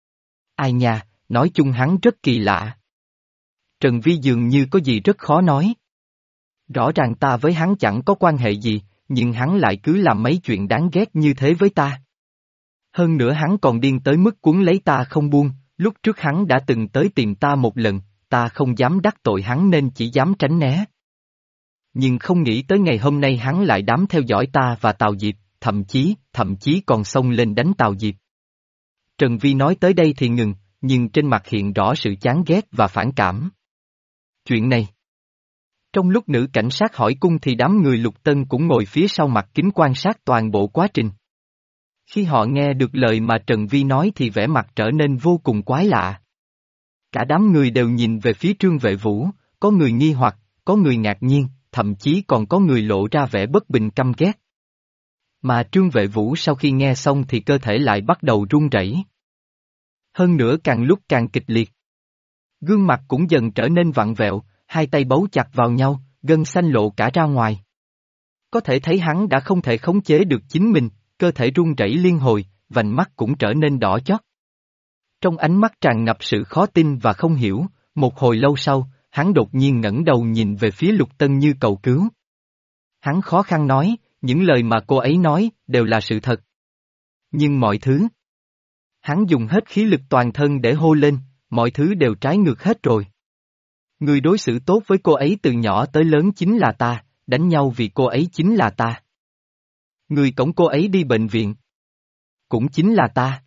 Ai nha, nói chung hắn rất kỳ lạ. Trần Vi dường như có gì rất khó nói. Rõ ràng ta với hắn chẳng có quan hệ gì, nhưng hắn lại cứ làm mấy chuyện đáng ghét như thế với ta. Hơn nữa hắn còn điên tới mức cuốn lấy ta không buông, lúc trước hắn đã từng tới tìm ta một lần, ta không dám đắc tội hắn nên chỉ dám tránh né. Nhưng không nghĩ tới ngày hôm nay hắn lại đám theo dõi ta và Tào Diệp, thậm chí, thậm chí còn xông lên đánh Tào Diệp. Trần Vi nói tới đây thì ngừng, nhưng trên mặt hiện rõ sự chán ghét và phản cảm. Chuyện này. Trong lúc nữ cảnh sát hỏi cung thì đám người Lục Tân cũng ngồi phía sau mặt kính quan sát toàn bộ quá trình. Khi họ nghe được lời mà Trần Vi nói thì vẻ mặt trở nên vô cùng quái lạ. Cả đám người đều nhìn về phía Trương Vệ Vũ, có người nghi hoặc, có người ngạc nhiên, thậm chí còn có người lộ ra vẻ bất bình căm ghét. Mà Trương Vệ Vũ sau khi nghe xong thì cơ thể lại bắt đầu run rẩy. Hơn nữa càng lúc càng kịch liệt. Gương mặt cũng dần trở nên vặn vẹo, hai tay bấu chặt vào nhau, gân xanh lộ cả ra ngoài. Có thể thấy hắn đã không thể khống chế được chính mình, cơ thể run rẩy liên hồi, vành mắt cũng trở nên đỏ chót. Trong ánh mắt tràn ngập sự khó tin và không hiểu, một hồi lâu sau, hắn đột nhiên ngẩng đầu nhìn về phía Lục Tân như cầu cứu. Hắn khó khăn nói, những lời mà cô ấy nói, đều là sự thật. Nhưng mọi thứ... Hắn dùng hết khí lực toàn thân để hô lên, mọi thứ đều trái ngược hết rồi. Người đối xử tốt với cô ấy từ nhỏ tới lớn chính là ta, đánh nhau vì cô ấy chính là ta. Người cõng cô ấy đi bệnh viện cũng chính là ta.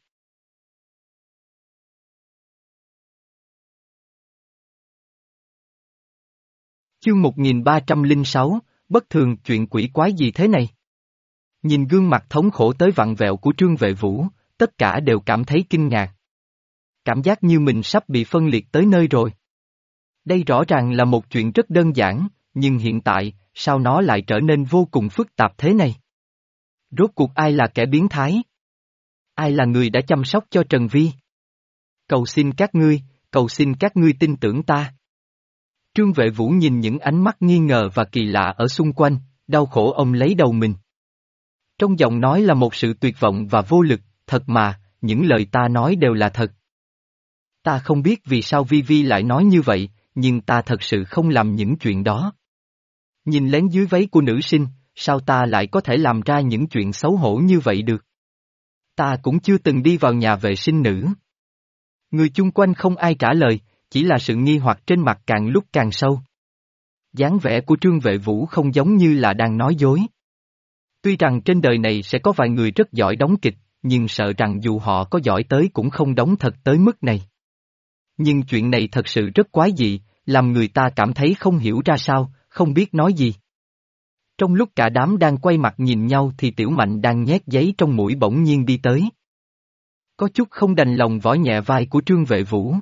Chương một nghìn ba trăm lẻ sáu, bất thường chuyện quỷ quái gì thế này? Nhìn gương mặt thống khổ tới vặn vẹo của Trương Vệ Vũ, tất cả đều cảm thấy kinh ngạc. Cảm giác như mình sắp bị phân liệt tới nơi rồi. Đây rõ ràng là một chuyện rất đơn giản, nhưng hiện tại, sao nó lại trở nên vô cùng phức tạp thế này? Rốt cuộc ai là kẻ biến thái? Ai là người đã chăm sóc cho Trần Vi? Cầu xin các ngươi, cầu xin các ngươi tin tưởng ta. Trương Vệ Vũ nhìn những ánh mắt nghi ngờ và kỳ lạ ở xung quanh, đau khổ ông lấy đầu mình. Trong giọng nói là một sự tuyệt vọng và vô lực, thật mà, những lời ta nói đều là thật. Ta không biết vì sao Vi Vi lại nói như vậy, nhưng ta thật sự không làm những chuyện đó. Nhìn lén dưới váy của nữ sinh, sao ta lại có thể làm ra những chuyện xấu hổ như vậy được? Ta cũng chưa từng đi vào nhà vệ sinh nữ. Người chung quanh không ai trả lời, chỉ là sự nghi hoặc trên mặt càng lúc càng sâu. Dáng vẻ của Trương Vệ Vũ không giống như là đang nói dối. Tuy rằng trên đời này sẽ có vài người rất giỏi đóng kịch, nhưng sợ rằng dù họ có giỏi tới cũng không đóng thật tới mức này. Nhưng chuyện này thật sự rất quái dị, làm người ta cảm thấy không hiểu ra sao, không biết nói gì. Trong lúc cả đám đang quay mặt nhìn nhau thì Tiểu Mạnh đang nhét giấy trong mũi bỗng nhiên đi tới. Có chút không đành lòng võ nhẹ vai của Trương Vệ Vũ.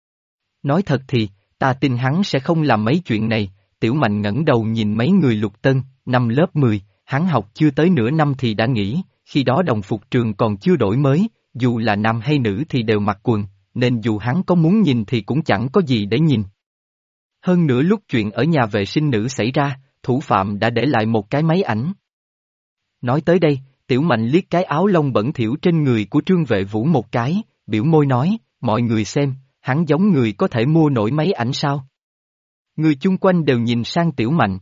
Nói thật thì, ta tin hắn sẽ không làm mấy chuyện này. Tiểu Mạnh ngẩng đầu nhìn mấy người Lục Tân, năm lớp mười, hắn học chưa tới nửa năm thì đã nghỉ, khi đó đồng phục trường còn chưa đổi mới, dù là nam hay nữ thì đều mặc quần, nên dù hắn có muốn nhìn thì cũng chẳng có gì để nhìn. Hơn nữa lúc chuyện ở nhà vệ sinh nữ xảy ra, thủ phạm đã để lại một cái máy ảnh. Nói tới đây, Tiểu Mạnh liếc cái áo lông bẩn thỉu trên người của Trương Vệ Vũ một cái, biểu môi nói, mọi người xem, hắn giống người có thể mua nổi máy ảnh sao? Người chung quanh đều nhìn sang Tiểu Mạnh.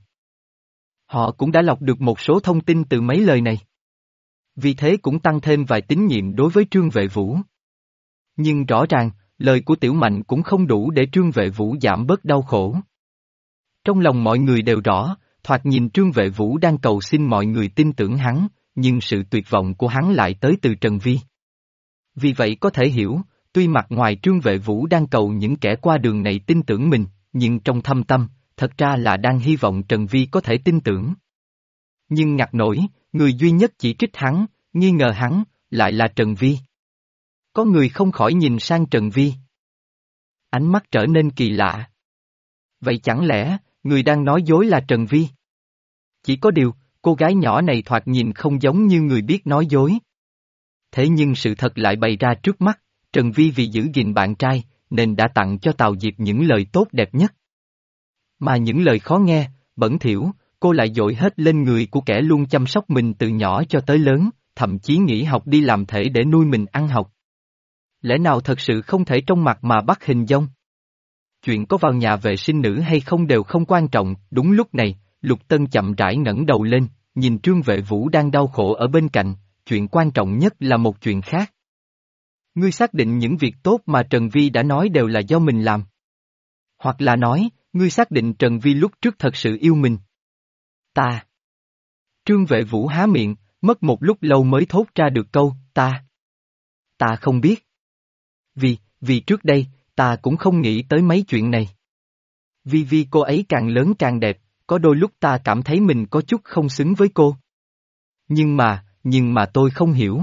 Họ cũng đã lọc được một số thông tin từ mấy lời này. Vì thế cũng tăng thêm vài tín nhiệm đối với Trương Vệ Vũ. Nhưng rõ ràng, lời của Tiểu Mạnh cũng không đủ để Trương Vệ Vũ giảm bớt đau khổ. Trong lòng mọi người đều rõ, thoạt nhìn Trương Vệ Vũ đang cầu xin mọi người tin tưởng hắn, nhưng sự tuyệt vọng của hắn lại tới từ Trần Vi. Vì vậy có thể hiểu, tuy mặt ngoài Trương Vệ Vũ đang cầu những kẻ qua đường này tin tưởng mình, nhưng trong thâm tâm, thật ra là đang hy vọng Trần Vi có thể tin tưởng. Nhưng ngặt nổi, người duy nhất chỉ trích hắn, nghi ngờ hắn, lại là Trần Vi. Có người không khỏi nhìn sang Trần Vi. Ánh mắt trở nên kỳ lạ. Vậy chẳng lẽ, người đang nói dối là Trần Vi? Chỉ có điều, cô gái nhỏ này thoạt nhìn không giống như người biết nói dối. Thế nhưng sự thật lại bày ra trước mắt, Trần Vi vì giữ gìn bạn trai, nên đã tặng cho Tào Diệp những lời tốt đẹp nhất. Mà những lời khó nghe, bẩn thỉu, cô lại dội hết lên người của kẻ luôn chăm sóc mình từ nhỏ cho tới lớn, thậm chí nghỉ học đi làm thể để nuôi mình ăn học. Lẽ nào thật sự không thể trong mặt mà bắt hình dong? Chuyện có vào nhà vệ sinh nữ hay không đều không quan trọng, đúng lúc này, Lục Tân chậm rãi ngẩng đầu lên, nhìn Trương Vệ Vũ đang đau khổ ở bên cạnh, chuyện quan trọng nhất là một chuyện khác. Ngươi xác định những việc tốt mà Trần Vi đã nói đều là do mình làm. Hoặc là nói, ngươi xác định Trần Vi lúc trước thật sự yêu mình. Ta. Trương Vệ Vũ há miệng, mất một lúc lâu mới thốt ra được câu, ta. Ta không biết. Vì, vì trước đây, ta cũng không nghĩ tới mấy chuyện này. Vì vì cô ấy càng lớn càng đẹp, có đôi lúc ta cảm thấy mình có chút không xứng với cô. Nhưng mà, nhưng mà tôi không hiểu.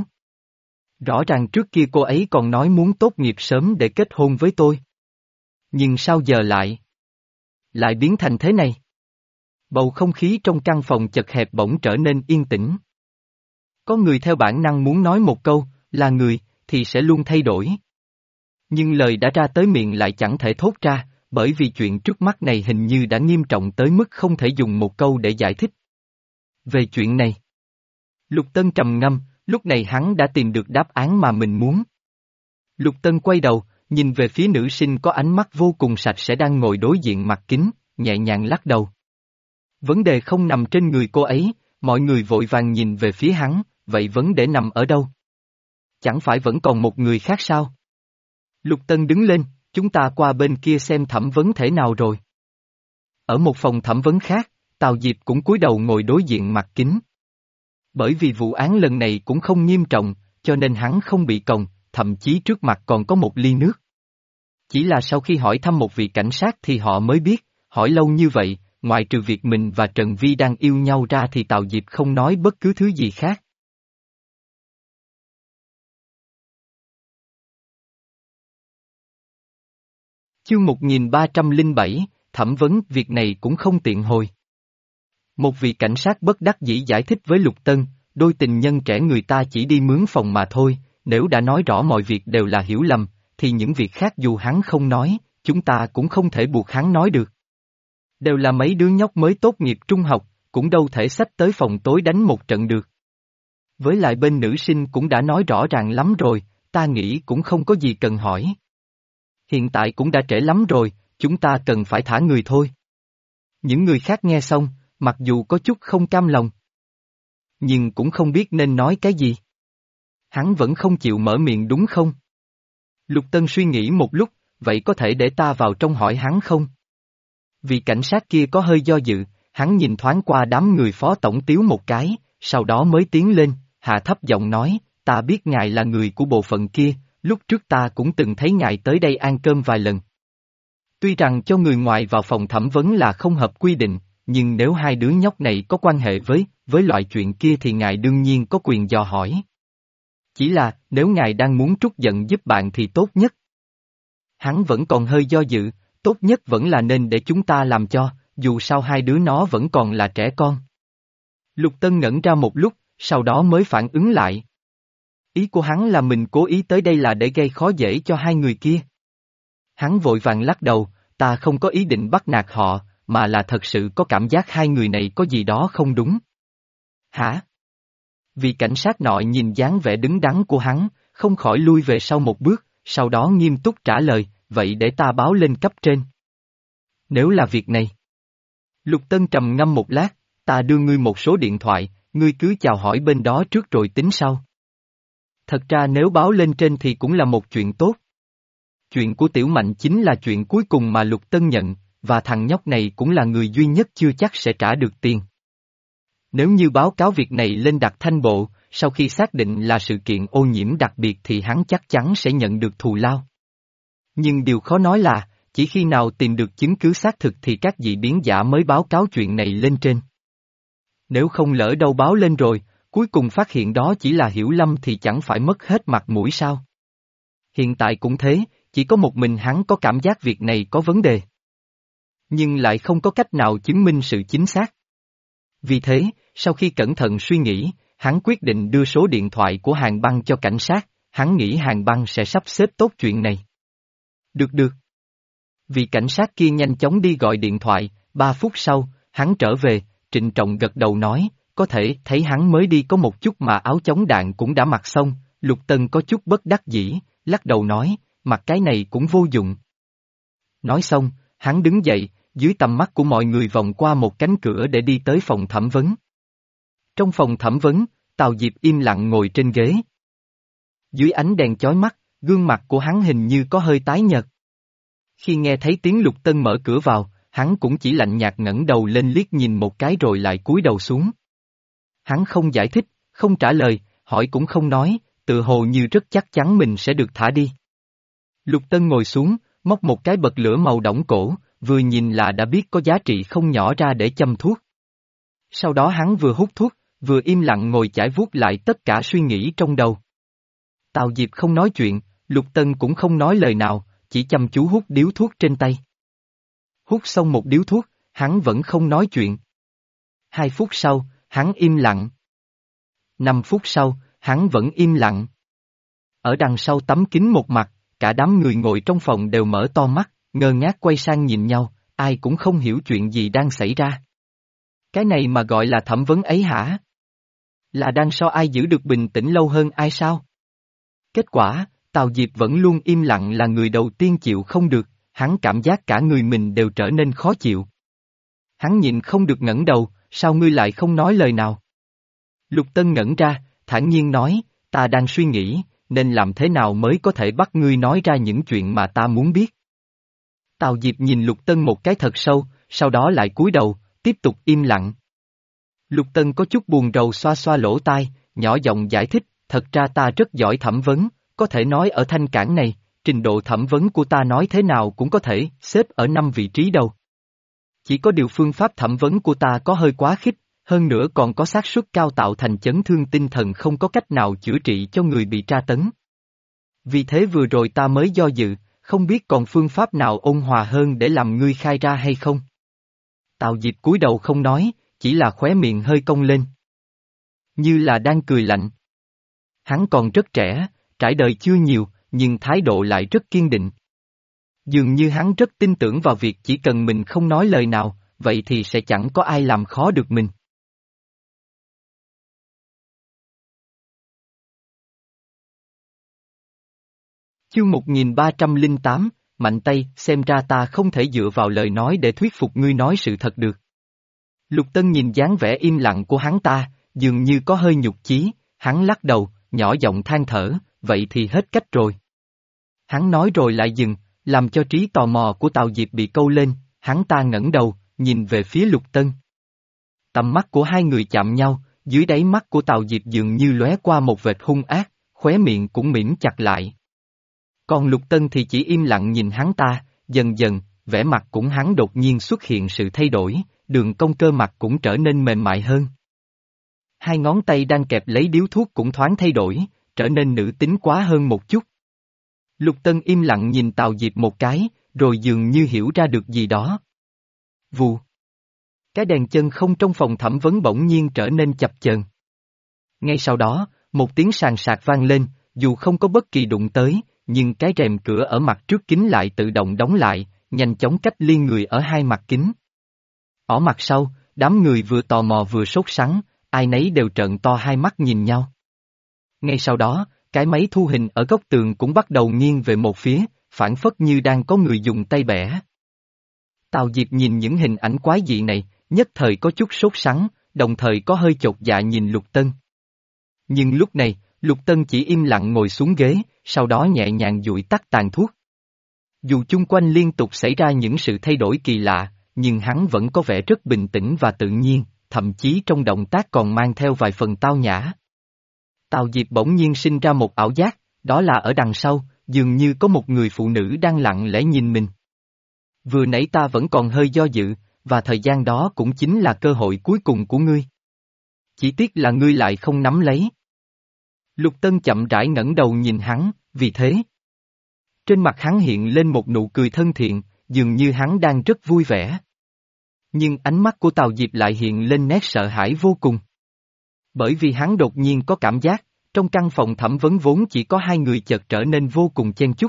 Rõ ràng trước kia cô ấy còn nói muốn tốt nghiệp sớm để kết hôn với tôi. Nhưng sao giờ lại? Lại biến thành thế này? Bầu không khí trong căn phòng chật hẹp bỗng trở nên yên tĩnh. Có người theo bản năng muốn nói một câu, là người, thì sẽ luôn thay đổi. Nhưng lời đã ra tới miệng lại chẳng thể thốt ra, bởi vì chuyện trước mắt này hình như đã nghiêm trọng tới mức không thể dùng một câu để giải thích. Về chuyện này, Lục Tân trầm ngâm, lúc này hắn đã tìm được đáp án mà mình muốn. Lục Tân quay đầu, nhìn về phía nữ sinh có ánh mắt vô cùng sạch sẽ đang ngồi đối diện mặt kính, nhẹ nhàng lắc đầu. Vấn đề không nằm trên người cô ấy, mọi người vội vàng nhìn về phía hắn, vậy vấn đề nằm ở đâu? Chẳng phải vẫn còn một người khác sao? Lục Tân đứng lên, chúng ta qua bên kia xem thẩm vấn thể nào rồi. Ở một phòng thẩm vấn khác, Tào Diệp cũng cúi đầu ngồi đối diện mặt kính. Bởi vì vụ án lần này cũng không nghiêm trọng, cho nên hắn không bị còng, thậm chí trước mặt còn có một ly nước. Chỉ là sau khi hỏi thăm một vị cảnh sát thì họ mới biết, hỏi lâu như vậy, ngoài trừ việc mình và Trần Vi đang yêu nhau ra thì Tào Diệp không nói bất cứ thứ gì khác. Chương một nghìn ba trăm lẻ bảy, thẩm vấn, việc này cũng không tiện hồi. Một vị cảnh sát bất đắc dĩ giải thích với Lục Tân, đôi tình nhân trẻ người ta chỉ đi mướn phòng mà thôi, nếu đã nói rõ mọi việc đều là hiểu lầm, thì những việc khác dù hắn không nói, chúng ta cũng không thể buộc hắn nói được. Đều là mấy đứa nhóc mới tốt nghiệp trung học, cũng đâu thể xách tới phòng tối đánh một trận được. Với lại bên nữ sinh cũng đã nói rõ ràng lắm rồi, ta nghĩ cũng không có gì cần hỏi. Hiện tại cũng đã trễ lắm rồi, chúng ta cần phải thả người thôi. Những người khác nghe xong, mặc dù có chút không cam lòng, nhưng cũng không biết nên nói cái gì. Hắn vẫn không chịu mở miệng đúng không? Lục Tân suy nghĩ một lúc, vậy có thể để ta vào trong hỏi hắn không? Vì cảnh sát kia có hơi do dự, hắn nhìn thoáng qua đám người phó tổng tiếu một cái, sau đó mới tiến lên, hạ thấp giọng nói, ta biết ngài là người của bộ phận kia, lúc trước ta cũng từng thấy ngài tới đây ăn cơm vài lần. Tuy rằng cho người ngoài vào phòng thẩm vấn là không hợp quy định, nhưng nếu hai đứa nhóc này có quan hệ với, với loại chuyện kia thì ngài đương nhiên có quyền dò hỏi. Chỉ là, nếu ngài đang muốn trút giận giúp bạn thì tốt nhất. Hắn vẫn còn hơi do dự, tốt nhất vẫn là nên để chúng ta làm cho, dù sao hai đứa nó vẫn còn là trẻ con. Lục Tân ngẩn ra một lúc, sau đó mới phản ứng lại. Ý của hắn là mình cố ý tới đây là để gây khó dễ cho hai người kia. Hắn vội vàng lắc đầu, ta không có ý định bắt nạt họ, mà là thật sự có cảm giác hai người này có gì đó không đúng. Hả? Vì cảnh sát nọ nhìn dáng vẻ đứng đắn của hắn, không khỏi lui về sau một bước, sau đó nghiêm túc trả lời, vậy để ta báo lên cấp trên. Nếu là việc này. Lục Tân trầm ngâm một lát, ta đưa ngươi một số điện thoại, ngươi cứ chào hỏi bên đó trước rồi tính sau. Thật ra nếu báo lên trên thì cũng là một chuyện tốt. Chuyện của Tiểu Mạnh chính là chuyện cuối cùng mà Lục Tân nhận, và thằng nhóc này cũng là người duy nhất chưa chắc sẽ trả được tiền. Nếu như báo cáo việc này lên Đặc Thanh Bộ, sau khi xác định là sự kiện ô nhiễm đặc biệt thì hắn chắc chắn sẽ nhận được thù lao. Nhưng điều khó nói là, chỉ khi nào tìm được chứng cứ xác thực thì các dị biến giả mới báo cáo chuyện này lên trên. Nếu không lỡ đâu báo lên rồi, cuối cùng phát hiện đó chỉ là hiểu lầm thì chẳng phải mất hết mặt mũi sao? Hiện tại cũng thế, chỉ có một mình hắn có cảm giác việc này có vấn đề. Nhưng lại không có cách nào chứng minh sự chính xác. Vì thế, sau khi cẩn thận suy nghĩ, hắn quyết định đưa số điện thoại của Hàn Băng cho cảnh sát, hắn nghĩ Hàn Băng sẽ sắp xếp tốt chuyện này. Được được. Vị cảnh sát kia nhanh chóng đi gọi điện thoại, ba phút sau, hắn trở về, trịnh trọng gật đầu nói, có thể thấy hắn mới đi có một chút mà áo chống đạn cũng đã mặc xong, Lục Tân có chút bất đắc dĩ, lắc đầu nói, mặc cái này cũng vô dụng. Nói xong, hắn đứng dậy, dưới tầm mắt của mọi người vòng qua một cánh cửa để đi tới phòng thẩm vấn. Trong phòng thẩm vấn, Tào Diệp im lặng ngồi trên ghế. Dưới ánh đèn chói mắt, gương mặt của hắn hình như có hơi tái nhợt. Khi nghe thấy tiếng Lục Tân mở cửa vào, hắn cũng chỉ lạnh nhạt ngẩng đầu lên liếc nhìn một cái rồi lại cúi đầu xuống. Hắn không giải thích, không trả lời, hỏi cũng không nói, tự hồ như rất chắc chắn mình sẽ được thả đi. Lục Tân ngồi xuống, móc một cái bật lửa màu đỏng cổ, vừa nhìn là đã biết có giá trị không nhỏ ra để châm thuốc. Sau đó hắn vừa hút thuốc, vừa im lặng ngồi chải vuốt lại tất cả suy nghĩ trong đầu. Tào Diệp không nói chuyện, Lục Tân cũng không nói lời nào, chỉ chăm chú hút điếu thuốc trên tay. Hút xong một điếu thuốc, hắn vẫn không nói chuyện. Hai phút sau, hắn im lặng. Năm phút sau, hắn vẫn im lặng. Ở đằng sau tấm kính một mặt, cả đám người ngồi trong phòng đều mở to mắt, ngơ ngác quay sang nhìn nhau, ai cũng không hiểu chuyện gì đang xảy ra. Cái này mà gọi là thẩm vấn ấy hả? Là đang so ai giữ được bình tĩnh lâu hơn ai sao? Kết quả, Tào Diệp vẫn luôn im lặng là người đầu tiên chịu không được, hắn cảm giác cả người mình đều trở nên khó chịu. Hắn nhịn không được ngẩng đầu, sao ngươi lại không nói lời nào? Lục Tân ngẩn ra, thản nhiên nói, ta đang suy nghĩ, nên làm thế nào mới có thể bắt ngươi nói ra những chuyện mà ta muốn biết. Tào Diệp nhìn Lục Tân một cái thật sâu, sau đó lại cúi đầu, tiếp tục im lặng. Lục Tân có chút buồn rầu xoa xoa lỗ tai, nhỏ giọng giải thích, thật ra ta rất giỏi thẩm vấn, có thể nói ở Thanh Cảng này, trình độ thẩm vấn của ta nói thế nào cũng có thể xếp ở năm vị trí đầu. Chỉ có điều phương pháp thẩm vấn của ta có hơi quá khích, hơn nữa còn có xác suất cao tạo thành chấn thương tinh thần không có cách nào chữa trị cho người bị tra tấn. Vì thế vừa rồi ta mới do dự, không biết còn phương pháp nào ôn hòa hơn để làm ngươi khai ra hay không. Tào Diệp cúi đầu không nói, chỉ là khóe miệng hơi cong lên. Như là đang cười lạnh. Hắn còn rất trẻ, trải đời chưa nhiều, nhưng thái độ lại rất kiên định. Dường như hắn rất tin tưởng vào việc chỉ cần mình không nói lời nào, vậy thì sẽ chẳng có ai làm khó được mình. Chương một nghìn ba trăm lẻ tám, Mạnh tay, xem ra ta không thể dựa vào lời nói để thuyết phục ngươi nói sự thật được. Lục Tân nhìn dáng vẻ im lặng của hắn ta, dường như có hơi nhục chí, hắn lắc đầu, nhỏ giọng than thở, vậy thì hết cách rồi. Hắn nói rồi lại dừng, làm cho trí tò mò của Tào Diệp bị câu lên, hắn ta ngẩng đầu, nhìn về phía Lục Tân. Tầm mắt của hai người chạm nhau, dưới đáy mắt của Tào Diệp dường như lóe qua một vệt hung ác, khóe miệng cũng mỉm chặt lại. Còn Lục Tân thì chỉ im lặng nhìn hắn ta, dần dần, vẻ mặt cũng hắn đột nhiên xuất hiện sự thay đổi, đường cong cơ mặt cũng trở nên mềm mại hơn. Hai ngón tay đang kẹp lấy điếu thuốc cũng thoáng thay đổi, trở nên nữ tính quá hơn một chút. Lục Tân im lặng nhìn Tào Diệp một cái, rồi dường như hiểu ra được gì đó. Vù. Cái đèn chân không trong phòng thẩm vấn bỗng nhiên trở nên chập chờn. Ngay sau đó, một tiếng sàn sạc vang lên, dù không có bất kỳ đụng tới, nhưng cái rèm cửa ở mặt trước kính lại tự động đóng lại, nhanh chóng cách ly người ở hai mặt kính. Ở mặt sau, đám người vừa tò mò vừa sốt sắng, ai nấy đều trợn to hai mắt nhìn nhau. Ngay sau đó, cái máy thu hình ở góc tường cũng bắt đầu nghiêng về một phía, phản phất như đang có người dùng tay bẻ. Tào Diệp nhìn những hình ảnh quái dị này, nhất thời có chút sốt sắng, đồng thời có hơi chột dạ nhìn Lục Tân. Nhưng lúc này, Lục Tân chỉ im lặng ngồi xuống ghế, sau đó nhẹ nhàng dụi tắt tàn thuốc. Dù chung quanh liên tục xảy ra những sự thay đổi kỳ lạ, nhưng hắn vẫn có vẻ rất bình tĩnh và tự nhiên, thậm chí trong động tác còn mang theo vài phần tao nhã. Tào Diệp bỗng nhiên sinh ra một ảo giác, đó là ở đằng sau, dường như có một người phụ nữ đang lặng lẽ nhìn mình. Vừa nãy ta vẫn còn hơi do dự, và thời gian đó cũng chính là cơ hội cuối cùng của ngươi. Chỉ tiếc là ngươi lại không nắm lấy. Lục Tân chậm rãi ngẩng đầu nhìn hắn, vì thế. Trên mặt hắn hiện lên một nụ cười thân thiện, dường như hắn đang rất vui vẻ. Nhưng ánh mắt của Tào Diệp lại hiện lên nét sợ hãi vô cùng. Bởi vì hắn đột nhiên có cảm giác, trong căn phòng thẩm vấn vốn chỉ có hai người chợt trở nên vô cùng chen chúc.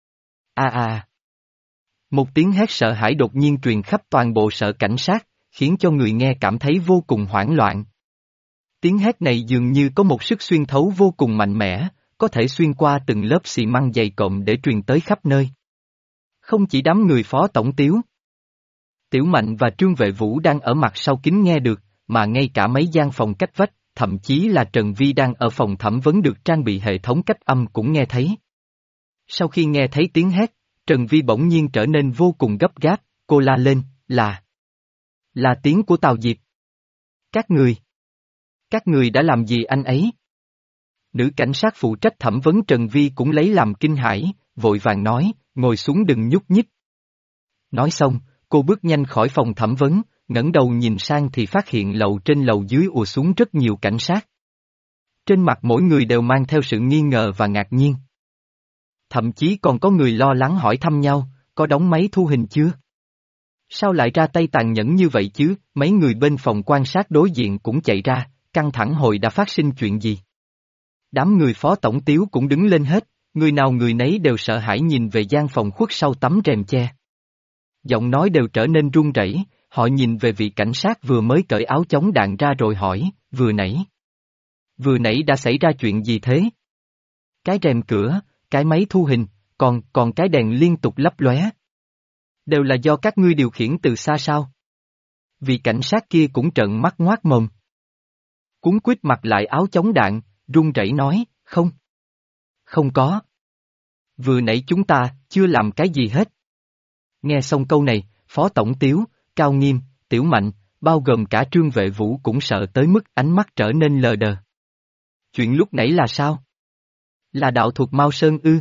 A a a. Một tiếng hét sợ hãi đột nhiên truyền khắp toàn bộ sở cảnh sát, khiến cho người nghe cảm thấy vô cùng hoảng loạn. Tiếng hét này dường như có một sức xuyên thấu vô cùng mạnh mẽ, có thể xuyên qua từng lớp xi măng dày cộm để truyền tới khắp nơi. Không chỉ đám người Phó Tổng Tiếu, Tiểu Mạnh và Trương Vệ Vũ đang ở mặt sau kính nghe được, mà ngay cả mấy gian phòng cách vách, thậm chí là Trần Vi đang ở phòng thẩm vấn được trang bị hệ thống cách âm cũng nghe thấy. Sau khi nghe thấy tiếng hét, Trần Vi bỗng nhiên trở nên vô cùng gấp gáp, cô la lên, là... là tiếng của Tào Diệp. Các người... các người đã làm gì anh ấy? Nữ cảnh sát phụ trách thẩm vấn Trần Vi cũng lấy làm kinh hãi, vội vàng nói, ngồi xuống đừng nhúc nhích. Nói xong, cô bước nhanh khỏi phòng thẩm vấn, ngẩng đầu nhìn sang thì phát hiện lầu trên lầu dưới ùa xuống rất nhiều cảnh sát. Trên mặt mỗi người đều mang theo sự nghi ngờ và ngạc nhiên. Thậm chí còn có người lo lắng hỏi thăm nhau, có đóng máy thu hình chưa? Sao lại ra tay tàn nhẫn như vậy chứ? Mấy người bên phòng quan sát đối diện cũng chạy ra, căng thẳng hồi đã phát sinh chuyện gì? Đám người Phó Tổng Tiếu cũng đứng lên hết, người nào người nấy đều sợ hãi nhìn về gian phòng khuất sau tấm rèm che. Giọng nói đều trở nên run rẩy, họ nhìn về vị cảnh sát vừa mới cởi áo chống đạn ra rồi hỏi, vừa nãy. Vừa nãy đã xảy ra chuyện gì thế? Cái rèm cửa, cái máy thu hình, còn, còn cái đèn liên tục lấp lóe. Đều là do các ngươi điều khiển từ xa sao? Vị cảnh sát kia cũng trợn mắt ngoác mồm. Cuốn quýt mặc lại áo chống đạn, run rẩy nói, không. Không có. Vừa nãy chúng ta, chưa làm cái gì hết. Nghe xong câu này, Phó Tổng Tiếu, Cao Nghiêm, Tiểu Mạnh, bao gồm cả Trương Vệ Vũ cũng sợ tới mức ánh mắt trở nên lờ đờ. Chuyện lúc nãy là sao? Là đạo thuật Mao Sơn ư?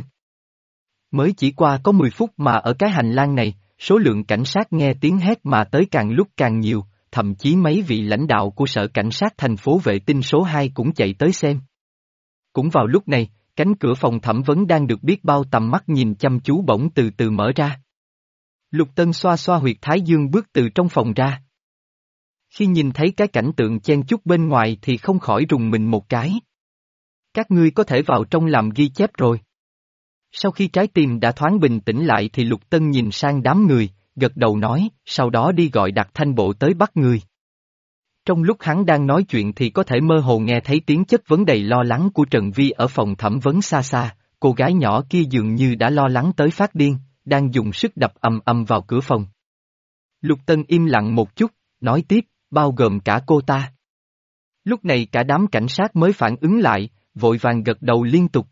Mới chỉ qua có mười phút mà ở cái hành lang này, số lượng cảnh sát nghe tiếng hét mà tới càng lúc càng nhiều, thậm chí mấy vị lãnh đạo của sở cảnh sát thành phố vệ tinh số hai cũng chạy tới xem. Cũng vào lúc này, cánh cửa phòng thẩm vấn đang được biết bao tầm mắt nhìn chăm chú bỗng từ từ mở ra. Lục Tân xoa xoa huyệt thái dương bước từ trong phòng ra. Khi nhìn thấy cái cảnh tượng chen chúc bên ngoài thì không khỏi rùng mình một cái. Các ngươi có thể vào trong làm ghi chép rồi. Sau khi trái tim đã thoáng bình tĩnh lại thì Lục Tân nhìn sang đám người, gật đầu nói, sau đó đi gọi Đặc Thanh Bộ tới bắt người. Trong lúc hắn đang nói chuyện thì có thể mơ hồ nghe thấy tiếng chất vấn đầy lo lắng của Trần Vi ở phòng thẩm vấn xa xa, cô gái nhỏ kia dường như đã lo lắng tới phát điên, đang dùng sức đập ầm ầm vào cửa phòng. Lục Tân im lặng một chút, nói tiếp, bao gồm cả cô ta. Lúc này cả đám cảnh sát mới phản ứng lại, vội vàng gật đầu liên tục.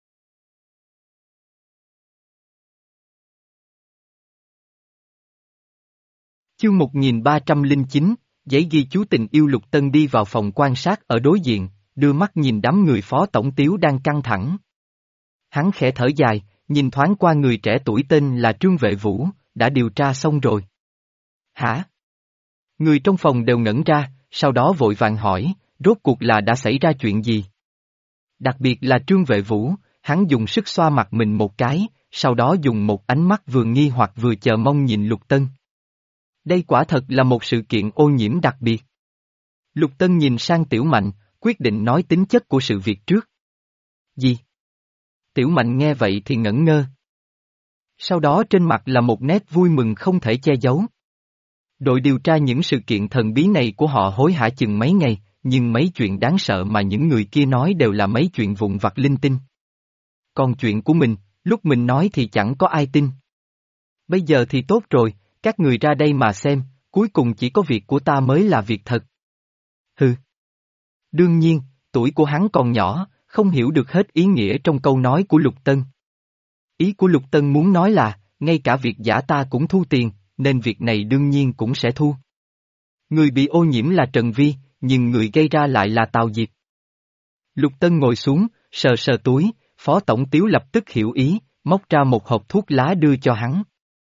Chương một nghìn ba trăm lẻ chín, giấy ghi chú tình yêu. Lục Tân đi vào phòng quan sát ở đối diện, đưa mắt nhìn đám người Phó Tổng Tiếu đang căng thẳng. Hắn khẽ thở dài, nhìn thoáng qua người trẻ tuổi tên là Trương Vệ Vũ, đã điều tra xong rồi. Hả? Người trong phòng đều ngẩn ra, sau đó vội vàng hỏi, rốt cuộc là đã xảy ra chuyện gì? Đặc biệt là Trương Vệ Vũ, hắn dùng sức xoa mặt mình một cái, sau đó dùng một ánh mắt vừa nghi hoặc vừa chờ mong nhìn Lục Tân. Đây quả thật là một sự kiện ô nhiễm đặc biệt. Lục Tân nhìn sang Tiểu Mạnh, quyết định nói tính chất của sự việc trước. Gì? Tiểu Mạnh nghe vậy thì ngẩn ngơ. Sau đó trên mặt là một nét vui mừng không thể che giấu. Đội điều tra những sự kiện thần bí này của họ hối hả chừng mấy ngày, nhưng mấy chuyện đáng sợ mà những người kia nói đều là mấy chuyện vụn vặt linh tinh. Còn chuyện của mình, lúc mình nói thì chẳng có ai tin. Bây giờ thì tốt rồi, các người ra đây mà xem, cuối cùng chỉ có việc của ta mới là việc thật. Hừ. Đương nhiên, tuổi của hắn còn nhỏ, không hiểu được hết ý nghĩa trong câu nói của Lục Tân. Ý của Lục Tân muốn nói là, ngay cả việc giả ta cũng thu tiền, nên việc này đương nhiên cũng sẽ thu. Người bị ô nhiễm là Trần Vi, nhưng người gây ra lại là Tào Diệp. Lục Tân ngồi xuống, sờ sờ túi, Phó Tổng Tiếu lập tức hiểu ý, móc ra một hộp thuốc lá đưa cho hắn.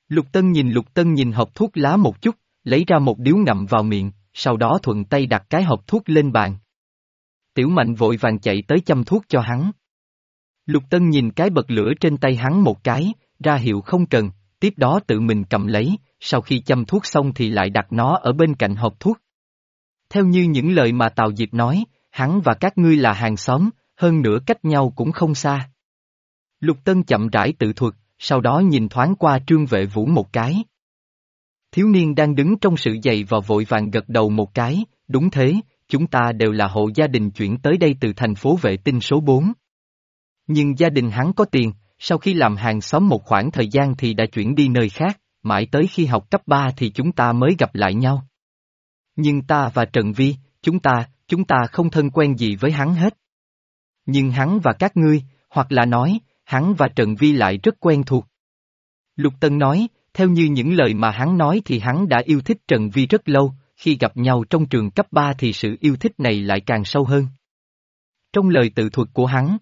Lục Tân nhìn Lục Tân nhìn hộp thuốc lá một chút, lấy ra một điếu ngậm vào miệng, sau đó thuận tay đặt cái hộp thuốc lên bàn. Tiểu Mạnh vội vàng chạy tới châm thuốc cho hắn. Lục Tân nhìn cái bật lửa trên tay hắn một cái, ra hiệu không cần, tiếp đó tự mình cầm lấy, sau khi châm thuốc xong thì lại đặt nó ở bên cạnh hộp thuốc. Theo như những lời mà Tào Diệp nói, hắn và các ngươi là hàng xóm, hơn nữa cách nhau cũng không xa. Lục Tân chậm rãi tự thuật, sau đó nhìn thoáng qua Trương Vệ Vũ một cái. Thiếu niên đang đứng trong sự dày vò vội vàng gật đầu một cái, đúng thế, chúng ta đều là hộ gia đình chuyển tới đây từ thành phố Vệ Tinh số bốn. Nhưng gia đình hắn có tiền, sau khi làm hàng xóm một khoảng thời gian thì đã chuyển đi nơi khác, mãi tới khi học cấp ba thì chúng ta mới gặp lại nhau. Nhưng ta và Trần Vi, chúng ta, chúng ta không thân quen gì với hắn hết. Nhưng hắn và các ngươi, hoặc là nói, hắn và Trần Vi lại rất quen thuộc. Lục Tân nói, theo như những lời mà hắn nói thì hắn đã yêu thích Trần Vi rất lâu, khi gặp nhau trong trường cấp ba thì sự yêu thích này lại càng sâu hơn. Trong lời tự thuật của hắn,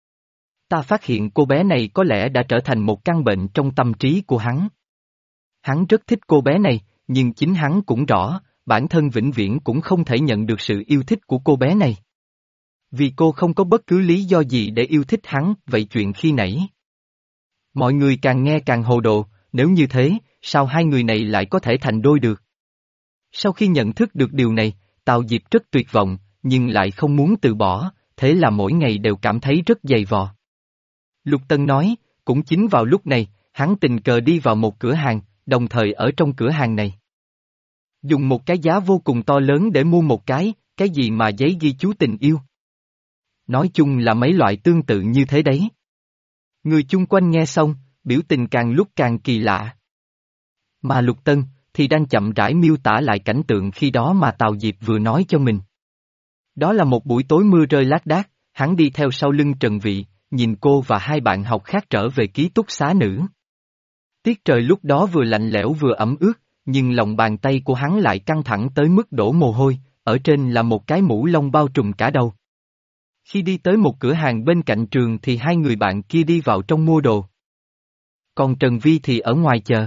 ta phát hiện cô bé này có lẽ đã trở thành một căn bệnh trong tâm trí của hắn. Hắn rất thích cô bé này, nhưng chính hắn cũng rõ, bản thân vĩnh viễn cũng không thể nhận được sự yêu thích của cô bé này. Vì cô không có bất cứ lý do gì để yêu thích hắn, vậy chuyện khi nãy. Mọi người càng nghe càng hồ đồ, nếu như thế, sao hai người này lại có thể thành đôi được? Sau khi nhận thức được điều này, Tào Diệp rất tuyệt vọng, nhưng lại không muốn từ bỏ, thế là mỗi ngày đều cảm thấy rất dày vò. Lục Tân nói, cũng chính vào lúc này, hắn tình cờ đi vào một cửa hàng, đồng thời ở trong cửa hàng này. Dùng một cái giá vô cùng to lớn để mua một cái, cái gì mà giấy ghi chú tình yêu. Nói chung là mấy loại tương tự như thế đấy. Người chung quanh nghe xong, biểu tình càng lúc càng kỳ lạ. Mà Lục Tân, thì đang chậm rãi miêu tả lại cảnh tượng khi đó mà Tào Diệp vừa nói cho mình. Đó là một buổi tối mưa rơi lác đác, hắn đi theo sau lưng Trần Vị, nhìn cô và hai bạn học khác trở về ký túc xá nữ. Tiết trời lúc đó vừa lạnh lẽo vừa ẩm ướt, nhưng lòng bàn tay của hắn lại căng thẳng tới mức đổ mồ hôi, ở trên là một cái mũ lông bao trùm cả đầu. Khi đi tới một cửa hàng bên cạnh trường thì hai người bạn kia đi vào trong mua đồ. Còn Trần Vi thì ở ngoài chờ.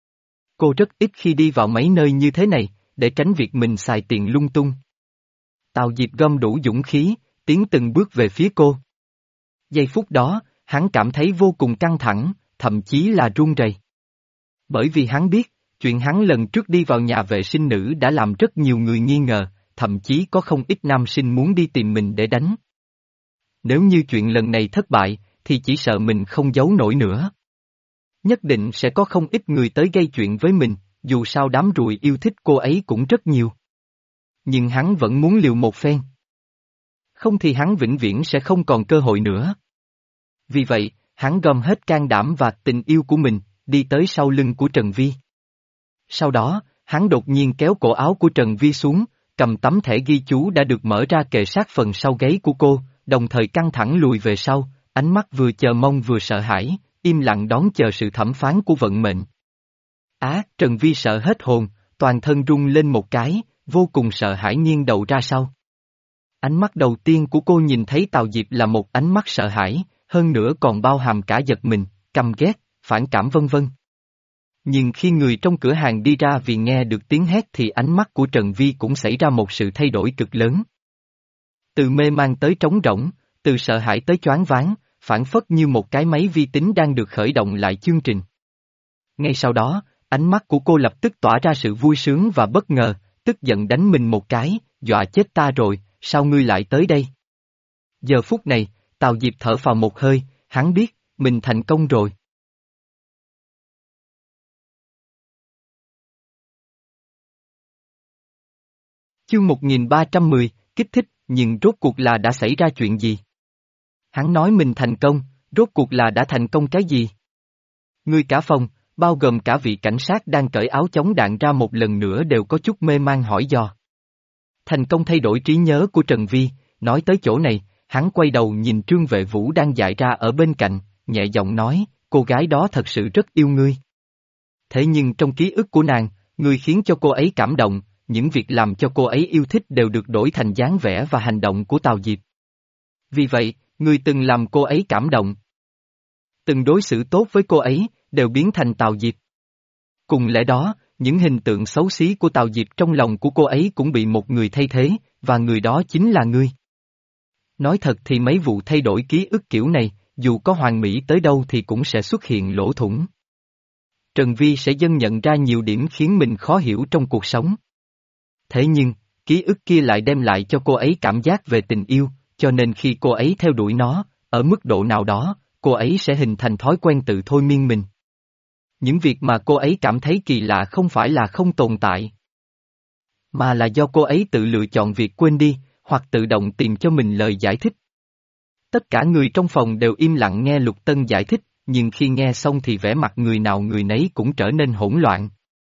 Cô rất ít khi đi vào mấy nơi như thế này, để tránh việc mình xài tiền lung tung. Tào Diệp gom đủ dũng khí, tiến từng bước về phía cô. Giây phút đó, hắn cảm thấy vô cùng căng thẳng, thậm chí là run rẩy. Bởi vì hắn biết, chuyện hắn lần trước đi vào nhà vệ sinh nữ đã làm rất nhiều người nghi ngờ, thậm chí có không ít nam sinh muốn đi tìm mình để đánh. Nếu như chuyện lần này thất bại, thì chỉ sợ mình không giấu nổi nữa. Nhất định sẽ có không ít người tới gây chuyện với mình, dù sao đám ruồi yêu thích cô ấy cũng rất nhiều. Nhưng hắn vẫn muốn liều một phen. Không thì hắn vĩnh viễn sẽ không còn cơ hội nữa. Vì vậy, hắn gom hết can đảm và tình yêu của mình, đi tới sau lưng của Trần Vi. Sau đó, hắn đột nhiên kéo cổ áo của Trần Vi xuống, cầm tấm thẻ ghi chú đã được mở ra kề sát phần sau gáy của cô, đồng thời căng thẳng lùi về sau, ánh mắt vừa chờ mong vừa sợ hãi, im lặng đón chờ sự thẩm phán của vận mệnh. Á, Trần Vi sợ hết hồn, toàn thân rung lên một cái, vô cùng sợ hãi nghiêng đầu ra sau. Ánh mắt đầu tiên của cô nhìn thấy Tào Diệp là một ánh mắt sợ hãi, hơn nữa còn bao hàm cả giật mình, căm ghét, phản cảm vân vân. Nhưng khi người trong cửa hàng đi ra vì nghe được tiếng hét thì ánh mắt của Trần Vi cũng xảy ra một sự thay đổi cực lớn. Từ mê man tới trống rỗng, từ sợ hãi tới choáng váng, phản phất như một cái máy vi tính đang được khởi động lại chương trình. Ngay sau đó, ánh mắt của cô lập tức tỏa ra sự vui sướng và bất ngờ, tức giận đánh mình một cái, dọa chết ta rồi, sao ngươi lại tới đây? Giờ phút này, Tào Diệp thở phào một hơi, hắn biết, mình thành công rồi. Chương một nghìn ba trăm mười, kích thích, nhưng rốt cuộc là đã xảy ra chuyện gì? Hắn nói mình thành công, rốt cuộc là đã thành công cái gì? Người cả phòng, bao gồm cả vị cảnh sát đang cởi áo chống đạn ra một lần nữa đều có chút mê man hỏi dò. Thành công thay đổi trí nhớ của Trần Vi, nói tới chỗ này, hắn quay đầu nhìn Trương Vệ Vũ đang dại ra ở bên cạnh, nhẹ giọng nói, cô gái đó thật sự rất yêu ngươi. Thế nhưng trong ký ức của nàng, ngươi khiến cho cô ấy cảm động, những việc làm cho cô ấy yêu thích đều được đổi thành dáng vẻ và hành động của Tào Diệp. Vì vậy, ngươi từng làm cô ấy cảm động. Từng đối xử tốt với cô ấy, đều biến thành Tào Diệp. cùng lẽ đó, những hình tượng xấu xí của Tào Diệp trong lòng của cô ấy cũng bị một người thay thế, và người đó chính là ngươi. Nói thật thì mấy vụ thay đổi ký ức kiểu này, dù có hoàn mỹ tới đâu thì cũng sẽ xuất hiện lỗ thủng. Trần Vi sẽ dần nhận ra nhiều điểm khiến mình khó hiểu trong cuộc sống. Thế nhưng, ký ức kia lại đem lại cho cô ấy cảm giác về tình yêu, cho nên khi cô ấy theo đuổi nó, ở mức độ nào đó, cô ấy sẽ hình thành thói quen tự thôi miên mình. Những việc mà cô ấy cảm thấy kỳ lạ không phải là không tồn tại, mà là do cô ấy tự lựa chọn việc quên đi, hoặc tự động tìm cho mình lời giải thích. Tất cả người trong phòng đều im lặng nghe Lục Tân giải thích, nhưng khi nghe xong thì vẻ mặt người nào người nấy cũng trở nên hỗn loạn.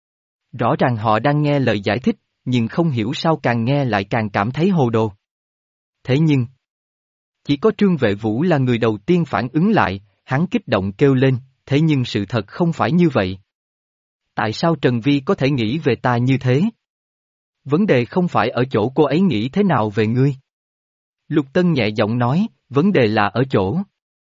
Rõ ràng họ đang nghe lời giải thích, nhưng không hiểu sao càng nghe lại càng cảm thấy hồ đồ. Thế nhưng, chỉ có Trương Vệ Vũ là người đầu tiên phản ứng lại, hắn kích động kêu lên, thế nhưng sự thật không phải như vậy. Tại sao Trần Vi có thể nghĩ về ta như thế? Vấn đề không phải ở chỗ cô ấy nghĩ thế nào về ngươi. Lục Tân nhẹ giọng nói, vấn đề là ở chỗ.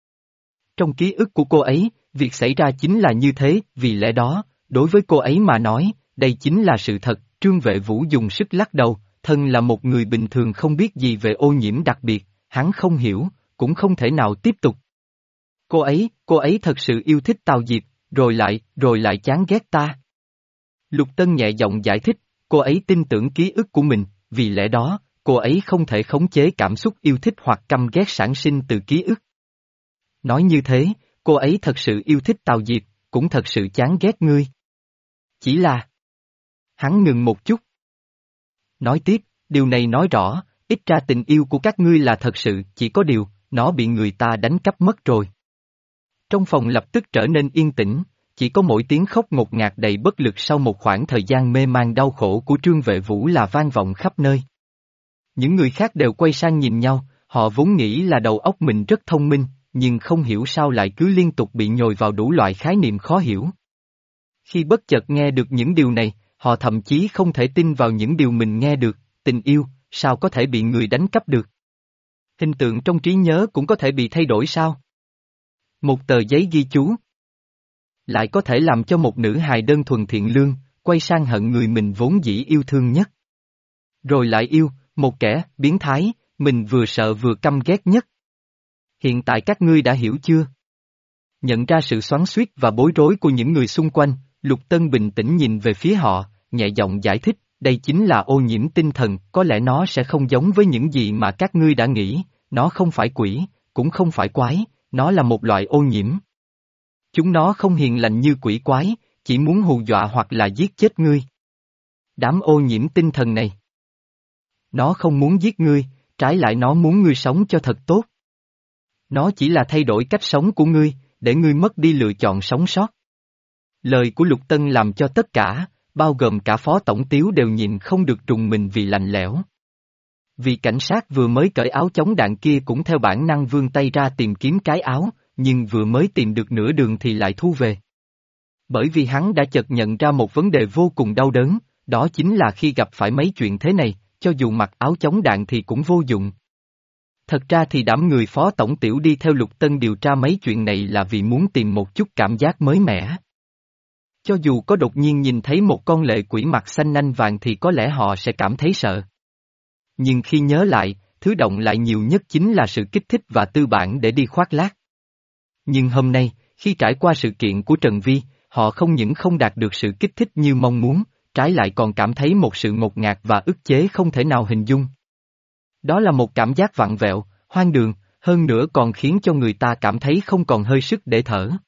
Trong ký ức của cô ấy, việc xảy ra chính là như thế, vì lẽ đó, đối với cô ấy mà nói, đây chính là sự thật. Trương Vệ Vũ dùng sức lắc đầu, thân là một người bình thường không biết gì về ô nhiễm đặc biệt, hắn không hiểu, cũng không thể nào tiếp tục. Cô ấy, cô ấy thật sự yêu thích Tào Diệp, rồi lại, rồi lại chán ghét ta. Lục Tân nhẹ giọng giải thích, cô ấy tin tưởng ký ức của mình, vì lẽ đó, cô ấy không thể khống chế cảm xúc yêu thích hoặc căm ghét sản sinh từ ký ức. Nói như thế, cô ấy thật sự yêu thích Tào Diệp, cũng thật sự chán ghét ngươi. Chỉ là... Hắn ngừng một chút. Nói tiếp, điều này nói rõ, ít ra tình yêu của các ngươi là thật sự, chỉ có điều, nó bị người ta đánh cắp mất rồi. Trong phòng lập tức trở nên yên tĩnh, chỉ có mỗi tiếng khóc ngột ngạt đầy bất lực sau một khoảng thời gian mê man đau khổ của Trương Vệ Vũ là vang vọng khắp nơi. Những người khác đều quay sang nhìn nhau, họ vốn nghĩ là đầu óc mình rất thông minh, nhưng không hiểu sao lại cứ liên tục bị nhồi vào đủ loại khái niệm khó hiểu. Khi bất chợt nghe được những điều này, họ thậm chí không thể tin vào những điều mình nghe được, tình yêu, sao có thể bị người đánh cắp được? Hình tượng trong trí nhớ cũng có thể bị thay đổi sao? Một tờ giấy ghi chú lại có thể làm cho một nữ hài đơn thuần thiện lương, quay sang hận người mình vốn dĩ yêu thương nhất. Rồi lại yêu, một kẻ, biến thái, mình vừa sợ vừa căm ghét nhất. Hiện tại các ngươi đã hiểu chưa? Nhận ra sự xoắn xuýt và bối rối của những người xung quanh, Lục Tân bình tĩnh nhìn về phía họ, nhẹ giọng giải thích, đây chính là ô nhiễm tinh thần, có lẽ nó sẽ không giống với những gì mà các ngươi đã nghĩ, nó không phải quỷ, cũng không phải quái, nó là một loại ô nhiễm. Chúng nó không hiền lành như quỷ quái, chỉ muốn hù dọa hoặc là giết chết ngươi. Đám ô nhiễm tinh thần này. Nó không muốn giết ngươi, trái lại nó muốn ngươi sống cho thật tốt. Nó chỉ là thay đổi cách sống của ngươi, để ngươi mất đi lựa chọn sống sót. Lời của Lục Tân làm cho tất cả, bao gồm cả Phó Tổng Tiếu đều nhìn không được trùng mình vì lạnh lẽo. Vì cảnh sát vừa mới cởi áo chống đạn kia cũng theo bản năng vươn tay ra tìm kiếm cái áo, nhưng vừa mới tìm được nửa đường thì lại thu về. Bởi vì hắn đã chợt nhận ra một vấn đề vô cùng đau đớn, đó chính là khi gặp phải mấy chuyện thế này, cho dù mặc áo chống đạn thì cũng vô dụng. Thật ra thì đám người Phó Tổng Tiểu đi theo Lục Tân điều tra mấy chuyện này là vì muốn tìm một chút cảm giác mới mẻ. Cho dù có đột nhiên nhìn thấy một con lệ quỷ mặt xanh nanh vàng thì có lẽ họ sẽ cảm thấy sợ. Nhưng khi nhớ lại, thứ động lại nhiều nhất chính là sự kích thích và tư bản để đi khoác lác. Nhưng hôm nay, khi trải qua sự kiện của Trần Vi, họ không những không đạt được sự kích thích như mong muốn, trái lại còn cảm thấy một sự ngột ngạt và ức chế không thể nào hình dung. Đó là một cảm giác vặn vẹo, hoang đường, hơn nữa còn khiến cho người ta cảm thấy không còn hơi sức để thở.